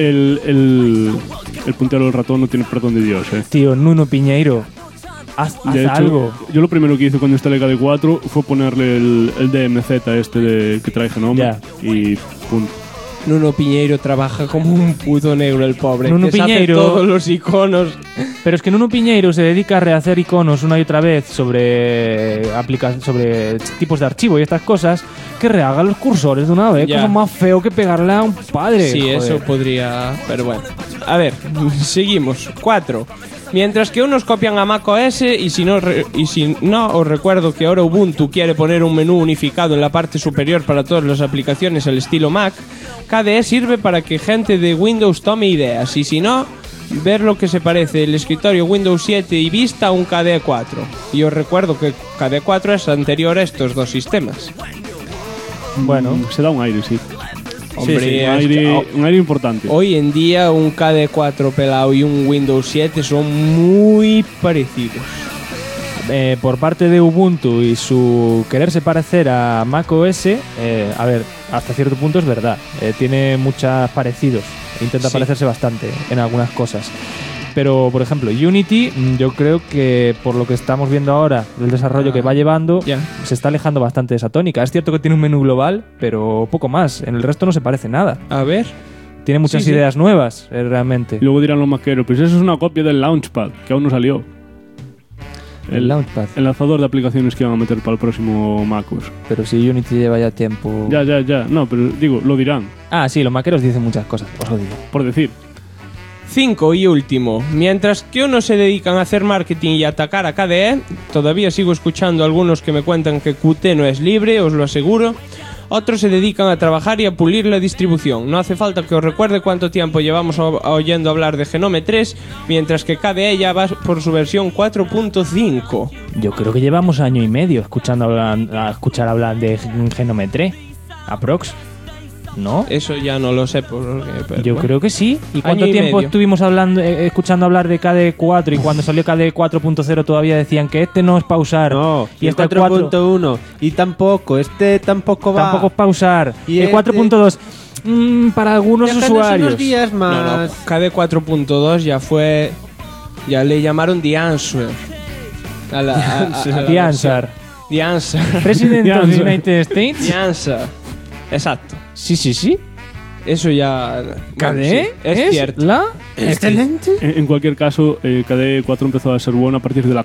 el puntero del ratón no tiene perdón de Dios, tío, Nuno Piñeiro, haz De hecho, algo. yo lo primero que hice cuando instalé KDE4 fue ponerle el DMZ que trae Genome Ya. y punto. Nuno Piñeiro trabaja como un puto negro, el pobre. Nuno Deshace Piñeiro- todos los iconos. Pero es que Nuno Piñeiro se dedica a rehacer iconos una y otra vez sobre tipos de archivo y estas cosas, que rehaga los cursores de una vez. Ya. Que es más feo que pegarle a un padre. Sí, joder. eso podría... Pero bueno. A ver, seguimos. 4. Mientras que unos copian a macOS y si no, os recuerdo que ahora Ubuntu quiere poner un menú unificado en la parte superior para todas las aplicaciones al estilo Mac, KDE sirve para que gente de Windows tome ideas y si no, ver lo que se parece el escritorio Windows 7 y Vista a un KDE 4. Y os recuerdo que KDE 4 es anterior a estos dos sistemas. Bueno, Se da un aire, sí. Hombre, Sí, es que- un aire importante. Hoy en día un KDE 4 pelado y un Windows 7 son muy parecidos. por parte de Ubuntu y su quererse parecer a macOS, a ver, hasta cierto punto es verdad. Tiene muchos parecidos. Intenta Sí. parecerse bastante en algunas cosas. Pero, por ejemplo, Unity, yo creo que por lo que estamos viendo ahora, el desarrollo que va llevando, Ya. se está alejando bastante de esa tónica. Es cierto que tiene un menú global, pero poco más. En el resto no se parece nada. A ver. Tiene muchas Sí, sí. ideas nuevas, realmente. Y luego dirán los maqueros, pues eso es una copia del Launchpad, que aún no salió. El Launchpad. El lanzador de aplicaciones que van a meter para el próximo MacOS. Pero si Unity lleva ya tiempo... Ya. No, pero digo, lo dirán, Ah, sí, los maqueros dicen muchas cosas, os lo digo. por decir. 5 y último. Mientras que unos se dedican a hacer marketing y atacar a KDE, todavía sigo escuchando a algunos que me cuentan que Qt no es libre, os lo aseguro. Otros se dedican a trabajar y a pulir la distribución. No hace falta que os recuerde cuánto tiempo llevamos oyendo hablar de Genome 3, mientras que KDE ya va por su versión 4.5. Yo creo que llevamos año y medio escuchar hablar de Genome 3. Aprox. ¿No? Eso ya no lo sé. Pero Yo bueno. creo que sí. ¿Y cuánto Año y tiempo medio. estuvimos escuchando hablar de KDE 4 y cuando salió KDE 4.0 todavía decían que este no es pausar? No, y y el este 4 4.1 y tampoco, este tampoco va. tampoco es pausar. Y el este- 4.2 para algunos Déjanos usuarios. unos días No, más. KDE 4.2 ya fue... Ya le llamaron The Answer. A la The Answer. The Answer. President The of the Answer. United States. The Answer. Exacto. Sí. Eso ya... bueno, sí, KDE es cierto. la Excelente. En cualquier caso, KDE 4 empezó a ser bueno a partir de la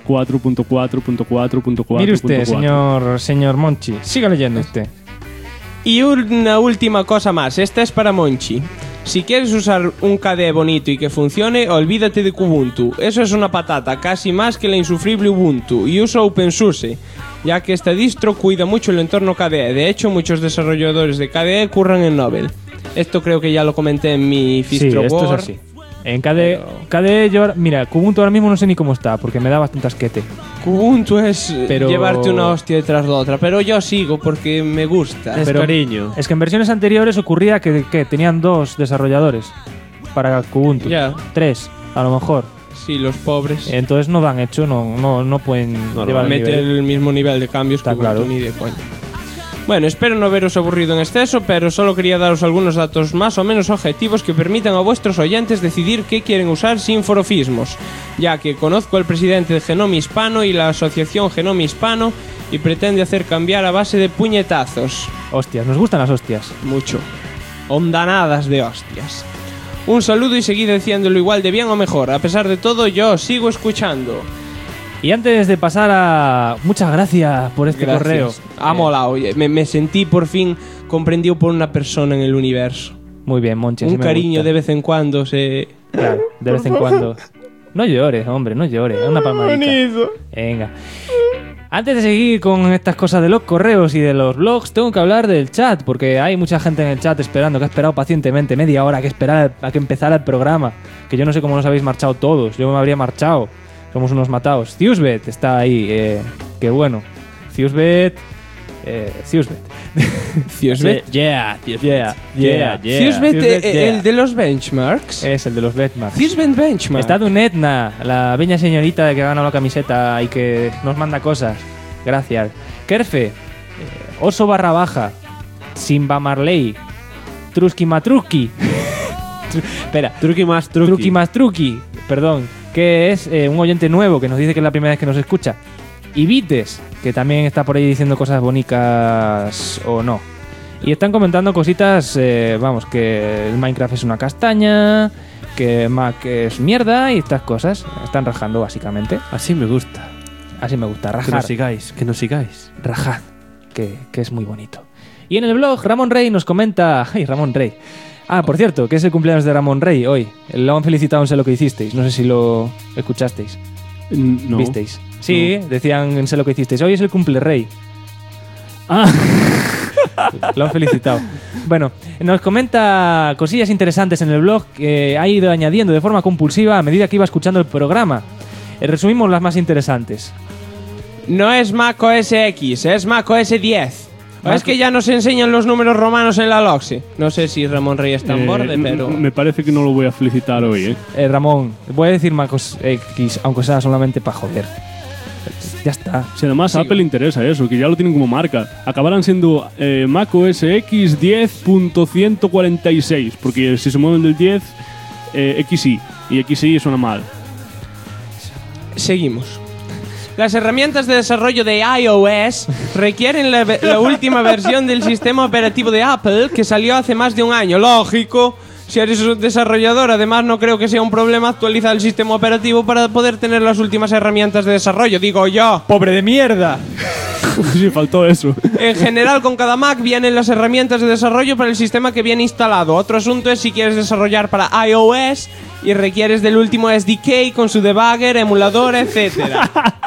4.4.4.4. Mire usted, señor Monchi. Siga leyendo usted. Y una última cosa más. Esta es para Monchi. Si quieres usar un KDE bonito y que funcione, olvídate de Kubuntu. Eso es una patata, casi más que la insufrible Ubuntu. Y usa OpenSUSE, ya que esta distro cuida mucho el entorno KDE. De hecho, muchos desarrolladores de KDE curran en Nobel. Esto creo que ya lo comenté en mi Sí, Fistro esto es Board. así. En KDE yo mira, Kubuntu ahora mismo no sé ni cómo está, porque me da bastante asquete. Kubuntu es Pero- llevarte una hostia detrás de otra, pero yo sigo porque me gusta. Es Pero- cariño. Es que en versiones anteriores ocurría que tenían 2 desarrolladores para Kubuntu. Ya. 3, a lo mejor. Sí, los pobres. Entonces no dan hecho, no pueden llevar el meter nivel. el mismo nivel de cambios Está que claro. Ubuntu, ni de coña. Bueno, espero no veros aburrido en exceso, pero solo quería daros algunos datos más o menos objetivos que permitan a vuestros oyentes decidir qué quieren usar sin forofismos, ya que conozco al presidente de Genome Hispano y la asociación Genome Hispano y pretende hacer cambiar a base de puñetazos. Hostias, nos gustan las hostias. Mucho. Ondanadas de hostias. Un saludo y seguid diciéndolo igual de bien o mejor. A pesar de todo, yo sigo escuchando. Y antes de pasar a... Muchas gracias por este Gracias. correo. Ha molado. Oye, me sentí por fin comprendido por una persona en el universo. Muy bien, Monchi. así Un me cariño gusta. de vez en cuando se... Claro, de vez en cuando. No llores, hombre, no llores. Una palmadita. Venga. Antes de seguir con estas cosas de los correos y de los blogs, tengo que hablar del chat, porque hay mucha gente en el chat esperando, que ha esperado pacientemente media hora a que empezara el programa. Que yo no sé cómo nos habéis marchado todos. Yo me habría marchado. Somos unos matados. Ciusbet está ahí. Qué bueno. Ciusbet. Ciusbet. Ciusbet. Yeah. Ciusbet, Ciusbet, el de los benchmarks. Es el de los benchmarks. Ciusbet Benchmark. Está Dunetna, la bella señorita que ha ganado la camiseta y que nos manda cosas. Gracias. Kerfe, Oso barra baja, Simba Marley, Truski Matruski. Espera, Truqui más truqui. Truki más Truki, perdón, que es un oyente nuevo que nos dice que es la primera vez que nos escucha. Y Vites, que también está por ahí diciendo cosas bonitas o no. Y están comentando cositas, vamos, que el Minecraft es una castaña, que Mac es mierda y estas cosas. Están rajando, básicamente. Así me gusta. Así me gusta, Que rajar. nos sigáis, que nos sigáis. Rajad, que es muy bonito. Y en el blog, Ramón Rey nos comenta... ¡Ay, Ramón Rey! Ah, por cierto, que es el cumpleaños de Ramón Rey hoy. Lo han felicitado en Sé lo que hicisteis. No sé si lo escuchasteis. No. ¿Visteis? Sí, decían en Sé lo que hicisteis. Hoy es el cumple Rey. Ah, Lo han felicitado. Bueno, nos comenta cosillas interesantes en el blog que ha ido añadiendo de forma compulsiva a medida que iba escuchando el programa. Resumimos las más interesantes. No es Mac OS X, es Mac OS 10. ¿O es que ya nos enseñan los números romanos en la Loxi? No sé si Ramón Rey está en borde, pero... Me parece que no lo voy a felicitar hoy, Ramón, voy a decir MacOS X, aunque sea solamente para joder. Ya está. Si además a Apple le interesa eso, que ya lo tienen como marca. Acabarán siendo Mac OS X 10.146, porque si se mueven del 10, XI, y XI suena mal. Seguimos. Las herramientas de desarrollo de iOS requieren la última versión del sistema operativo de Apple que salió hace más de un año. Lógico, si eres un desarrollador, además no creo que sea un problema actualizar el sistema operativo para poder tener las últimas herramientas de desarrollo, digo yo. ¡Pobre de mierda! Sí, faltó eso. En general, con cada Mac vienen las herramientas de desarrollo para el sistema que viene instalado. Otro asunto es si quieres desarrollar para iOS y requieres del último SDK con su debugger, emulador, etcétera.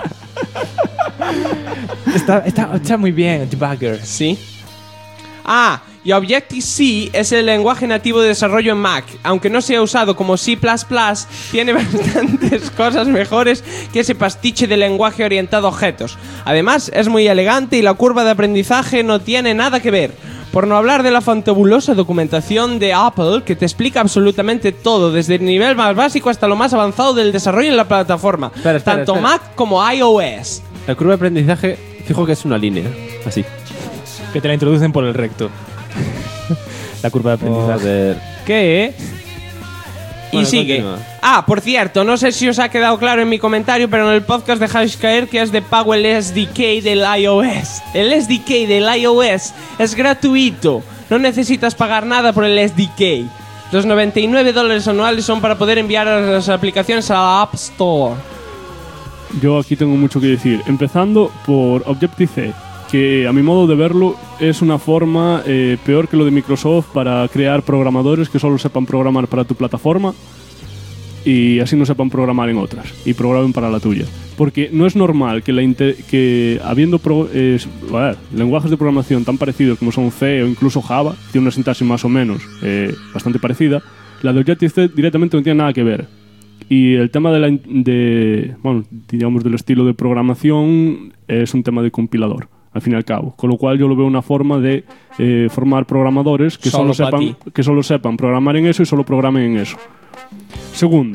Está muy bien, debugger. Sí. Ah, y Objective-C es el lenguaje nativo de desarrollo en Mac. Aunque no sea usado como C++, tiene bastantes cosas mejores que ese pastiche de lenguaje orientado a objetos. Además, es muy elegante y la curva de aprendizaje no tiene nada que ver. Por no hablar de la fantabulosa documentación de Apple, que te explica absolutamente todo, desde el nivel más básico hasta lo más avanzado del desarrollo en la plataforma. Espera, tanto Mac como iOS. La curva de aprendizaje, fijo que es una línea. Así. Que te la introducen por el recto. La curva de aprendizaje. Joder. ¿Qué? Y Bueno, sigue. continúa. Ah, por cierto, no sé si os ha quedado claro en mi comentario, pero en el podcast dejáis caer que es de pago el SDK del iOS. El SDK del iOS es gratuito. No necesitas pagar nada por el SDK. Los $99 anuales son para poder enviar las aplicaciones a la App Store. Yo aquí tengo mucho que decir. Empezando por Objective-C, que a mi modo de verlo es una forma peor que lo de Microsoft para crear programadores que solo sepan programar para tu plataforma y así no sepan programar en otras y programen para la tuya. Porque no es normal que habiendo lenguajes de programación tan parecidos como son C o incluso Java, tiene una sintaxis más o menos bastante parecida, la de Objective-C directamente no tiene nada que ver. Y el tema digamos del estilo de programación es un tema de compilador, al fin y al cabo. Con lo cual yo lo veo una forma de formar programadores que Solo solo sepan programar en eso y solo programen en eso. Segundo,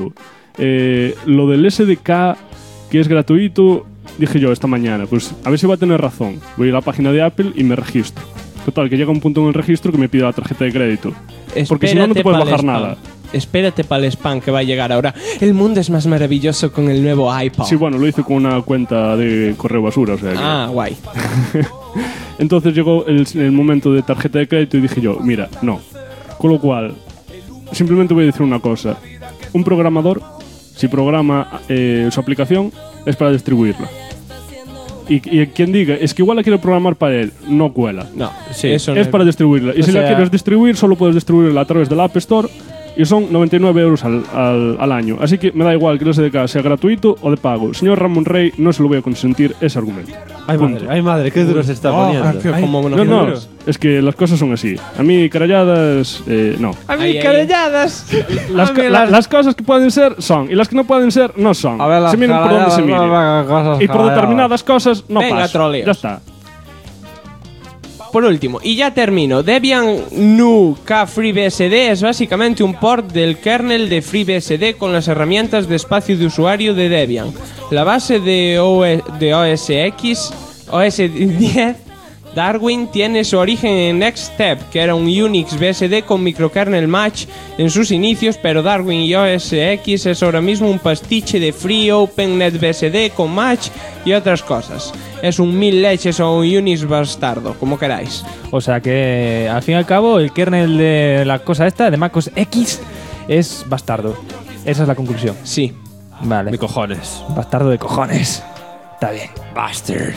Lo del SDK, que es gratuito, dije yo esta mañana, pues a ver si va a tener razón. Voy a la página de Apple y me registro. Total, que llega un punto en el registro que me pide la tarjeta de crédito. Porque si no, no te puedes bajar nada. Espérate para el spam que va a llegar ahora. El mundo es más maravilloso con el nuevo iPod. Sí, bueno, lo hice con una cuenta de correo basura, o sea que... Ah, guay. Entonces llegó el momento de tarjeta de crédito y dije yo, mira, no. Con lo cual, simplemente voy a decir una cosa. Un programador, si programa su aplicación, es para distribuirla. Y quien diga, es que igual la quiere programar para él, no cuela. No, sí, eso es para distribuirla. Y si la quieres distribuir, solo puedes distribuirla a través de la App Store. Y son 99 euros al año. Así que me da igual que el SDK sea gratuito o de pago. Señor Ramón Rey, no se lo voy a consentir ese argumento. Ay madre, qué duro se está poniendo. No, es que las cosas son así. A mí caralladas, no. A mí caralladas. Las cosas que pueden ser son, y las que no pueden ser no son. A ver, se miren por donde se miren. Y por determinadas cosas no Venga, pasa. troleos. Ya está. Por último, y ya termino, Debian GNU K FreeBSD es básicamente un port del kernel de FreeBSD con las herramientas de espacio de usuario de Debian. La base de OS X, OS 10, Darwin tiene su origen en Next Step, que era un Unix BSD con microkernel Match en sus inicios, pero Darwin y OS X es ahora mismo un pastiche de Free Open Net BSD con Match y otras cosas. Es un mil leches o un Unix bastardo, como queráis. O sea que, al fin y al cabo, el kernel de la cosa esta, de MacOS X, es bastardo. Esa es la conclusión. Sí. Vale. De cojones. Bastardo de cojones. Está bien. Bastard.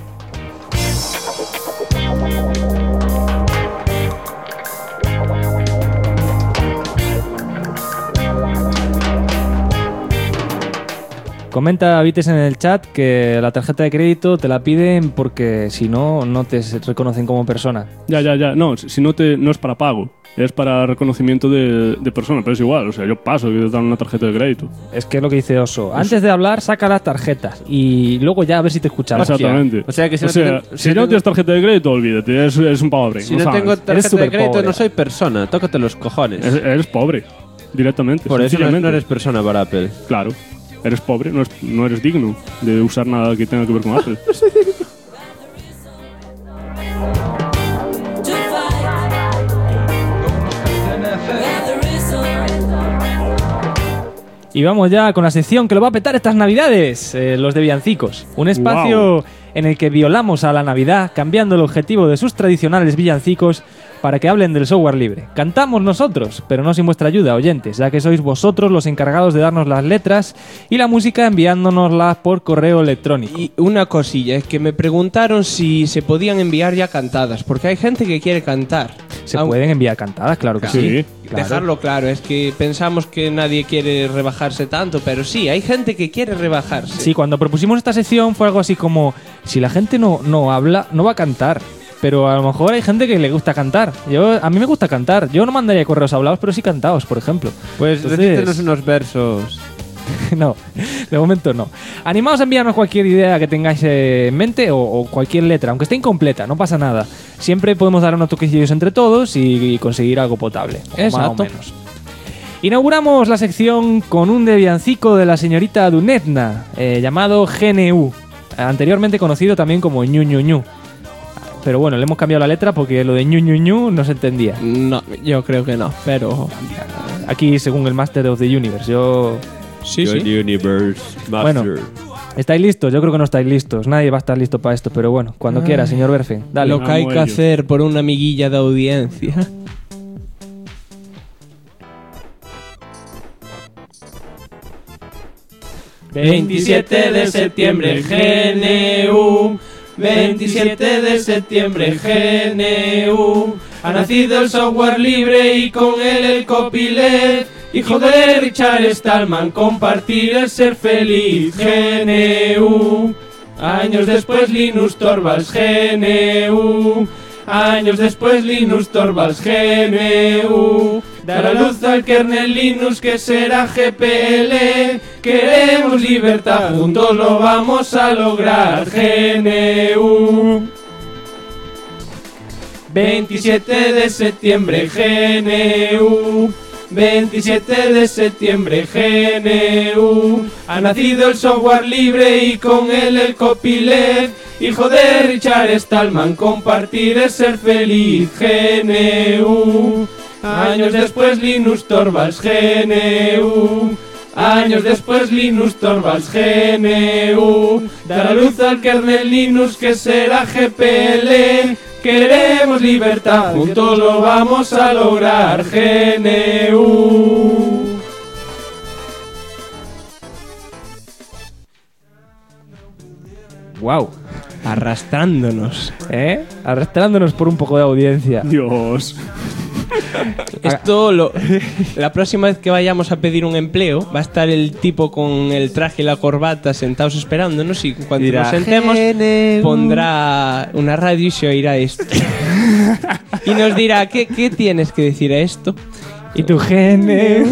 Comenta Vites en el chat que la tarjeta de crédito te la piden porque si no, no te reconocen como persona. Ya. No, si no es para pago. Es para reconocimiento de persona, pero es igual. O sea, yo paso y te dan una tarjeta de crédito. Es que es lo que dice Oso. Antes de hablar, saca las tarjetas y luego ya a ver si te escuchamos. Exactamente. O sea, que si no tienes tarjeta de crédito, olvídate. Es un pobre. Si no tengo tarjeta de crédito, no soy persona. Tócate los cojones. Eres pobre. Directamente. Por eso no eres persona para Apple. Claro. Eres pobre, no eres digno de usar nada que tenga que ver con Apple. Y vamos ya con la sección que lo va a petar estas navidades, los de villancicos. Un espacio en el que violamos a la Navidad, cambiando el objetivo de sus tradicionales villancicos para que hablen del software libre. Cantamos nosotros, pero no sin vuestra ayuda, oyentes, ya que sois vosotros los encargados de darnos las letras y la música enviándonoslas por correo electrónico. Y una cosilla, es que me preguntaron si se podían enviar ya cantadas, porque hay gente que quiere cantar. Se pueden enviar cantadas, claro que sí. Claro. Dejarlo claro, es que pensamos que nadie quiere rebajarse tanto, pero sí, hay gente que quiere rebajarse. Sí, cuando propusimos esta sección fue algo así como, si la gente no habla, no va a cantar. Pero a lo mejor hay gente que le gusta cantar. A mí me gusta cantar. Yo no mandaría correos hablados, pero sí cantados, por ejemplo. Pues recítenos unos versos. No, de momento no. Animaos a enviarnos cualquier idea que tengáis en mente o cualquier letra, aunque esté incompleta, no pasa nada. Siempre podemos dar unos toquecillos entre todos y conseguir algo potable. Exacto. Más o menos. Inauguramos la sección con un debiancico de la señorita Dunetna, llamado GNU, anteriormente conocido también como ñu. Pero bueno, le hemos cambiado la letra porque lo de ñu no se entendía. No, yo creo que no, pero... Aquí, según el Master of the Universe, Sí. Universe Master. Bueno, ¿estáis listos? Yo creo que no estáis listos. Nadie va a estar listo para esto, pero bueno, cuando quiera, señor Berfen. Dale. Lo que hay que hacer por una amiguilla de audiencia. «27 de septiembre, GNU. 27 de septiembre, GNU. Ha nacido el software libre y con él el copyleft. Hijo de Richard Stallman, compartir el ser feliz, GNU. Años después Linus Torvalds, GNU. Años después Linus Torvalds, GNU. Dará luz al kernel Linux que será GPL. Queremos libertad, juntos lo vamos a lograr, GNU. 27 de septiembre, GNU. 27 de septiembre, GNU. Ha nacido el software libre y con él el copyleft. Hijo de Richard Stallman, compartir es ser feliz, GNU. Años después Linus Torvalds, GNU. Años después Linus Torvalds, GNU. Dar a luz al kernel Linux que será GPL. Queremos libertad, juntos lo vamos a lograr, GNU. Wow. Arrastrándonos. Arrastrándonos por un poco de audiencia. Dios. Esto, la próxima vez que vayamos a pedir un empleo, va a estar el tipo con el traje y la corbata sentados esperándonos y cuando Dirá, nos sentemos pondrá una radio y se oirá esto. Y nos dirá, ¿qué tienes que decir a esto? ¿Y tu GNU?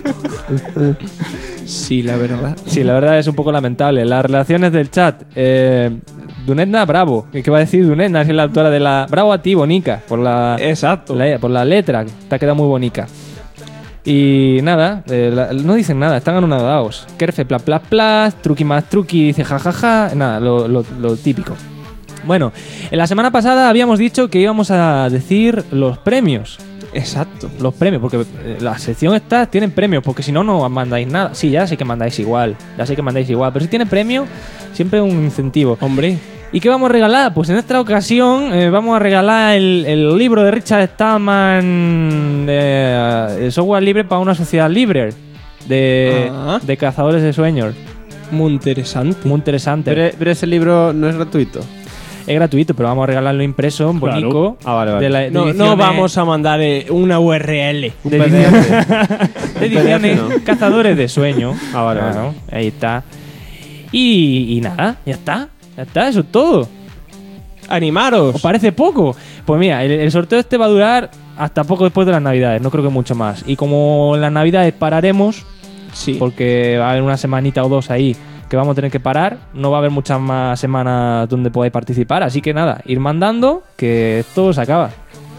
Sí, la verdad. Sí, la verdad es un poco lamentable. Las relaciones del chat. Dunedna, bravo. ¿Qué va a decir Dunedna? Es la autora de la... Bravo a ti, bonica. Por la... Exacto. por la letra. Te ha quedado muy bonica. Y nada, no dicen nada. Están anonadados. Kerfe, pla, pla, pla. Truqui más truqui. Dice jajaja. Nada, lo típico. Bueno, en la semana pasada habíamos dicho que íbamos a decir los premios. Exacto. Los premios, porque la sección esta tienen premios, porque si no, no mandáis nada. Sí, ya sé que mandáis igual, pero si tiene premio, siempre un incentivo. Hombre. ¿Y qué vamos a regalar? Pues en esta ocasión vamos a regalar el libro de Richard Stallman, el software libre para una sociedad libre, de cazadores de sueños. Muy interesante. Muy interesante. Pero ese libro no es gratuito. Es gratuito, pero vamos a regalarlo impreso, bonito. Ah, vale, vale. No vamos a mandar una URL. de ediciones cazadores de sueño. Ah, vale, Claro, vale. ahí está. Y nada, ya está, eso es todo. ¡Animaros! ¿Os parece poco? Pues mira, el sorteo este va a durar hasta poco después de las Navidades, no creo que mucho más. Y como en las Navidades pararemos, Sí. porque va a haber una semanita o dos ahí que vamos a tener que parar, no va a haber muchas más semanas donde podáis participar, así que nada, ir mandando que esto se acaba.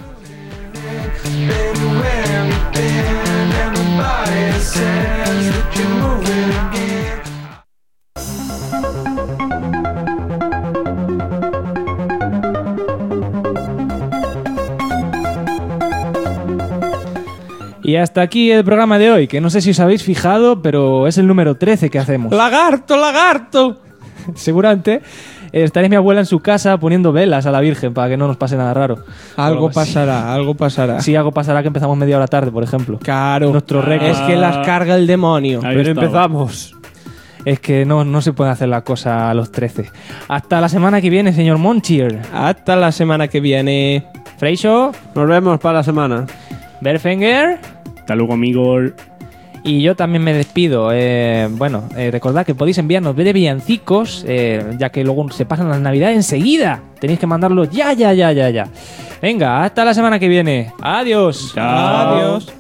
Y hasta aquí el programa de hoy, que no sé si os habéis fijado, pero es el número 13 que hacemos. ¡Lagarto, lagarto! Seguramente estaría mi abuela en su casa poniendo velas a la Virgen para que no nos pase nada raro. Algo pasará. Sí, algo pasará que empezamos media hora tarde, por ejemplo. Claro. Nuestro récord. Es que las carga el demonio. Ahí Pero estaba. empezamos. Es que no se puede hacer la cosa a los 13. Hasta la semana que viene, señor Monchier. Hasta la semana que viene. Freixo, Nos vemos para la semana. Berfenger. Hasta luego, amigos. Y yo también me despido. Recordad que podéis enviarnos de villancicos, ya que luego se pasan las Navidades enseguida. Tenéis que mandarlos ya. Venga, hasta la semana que viene. Adiós. Chao. Adiós.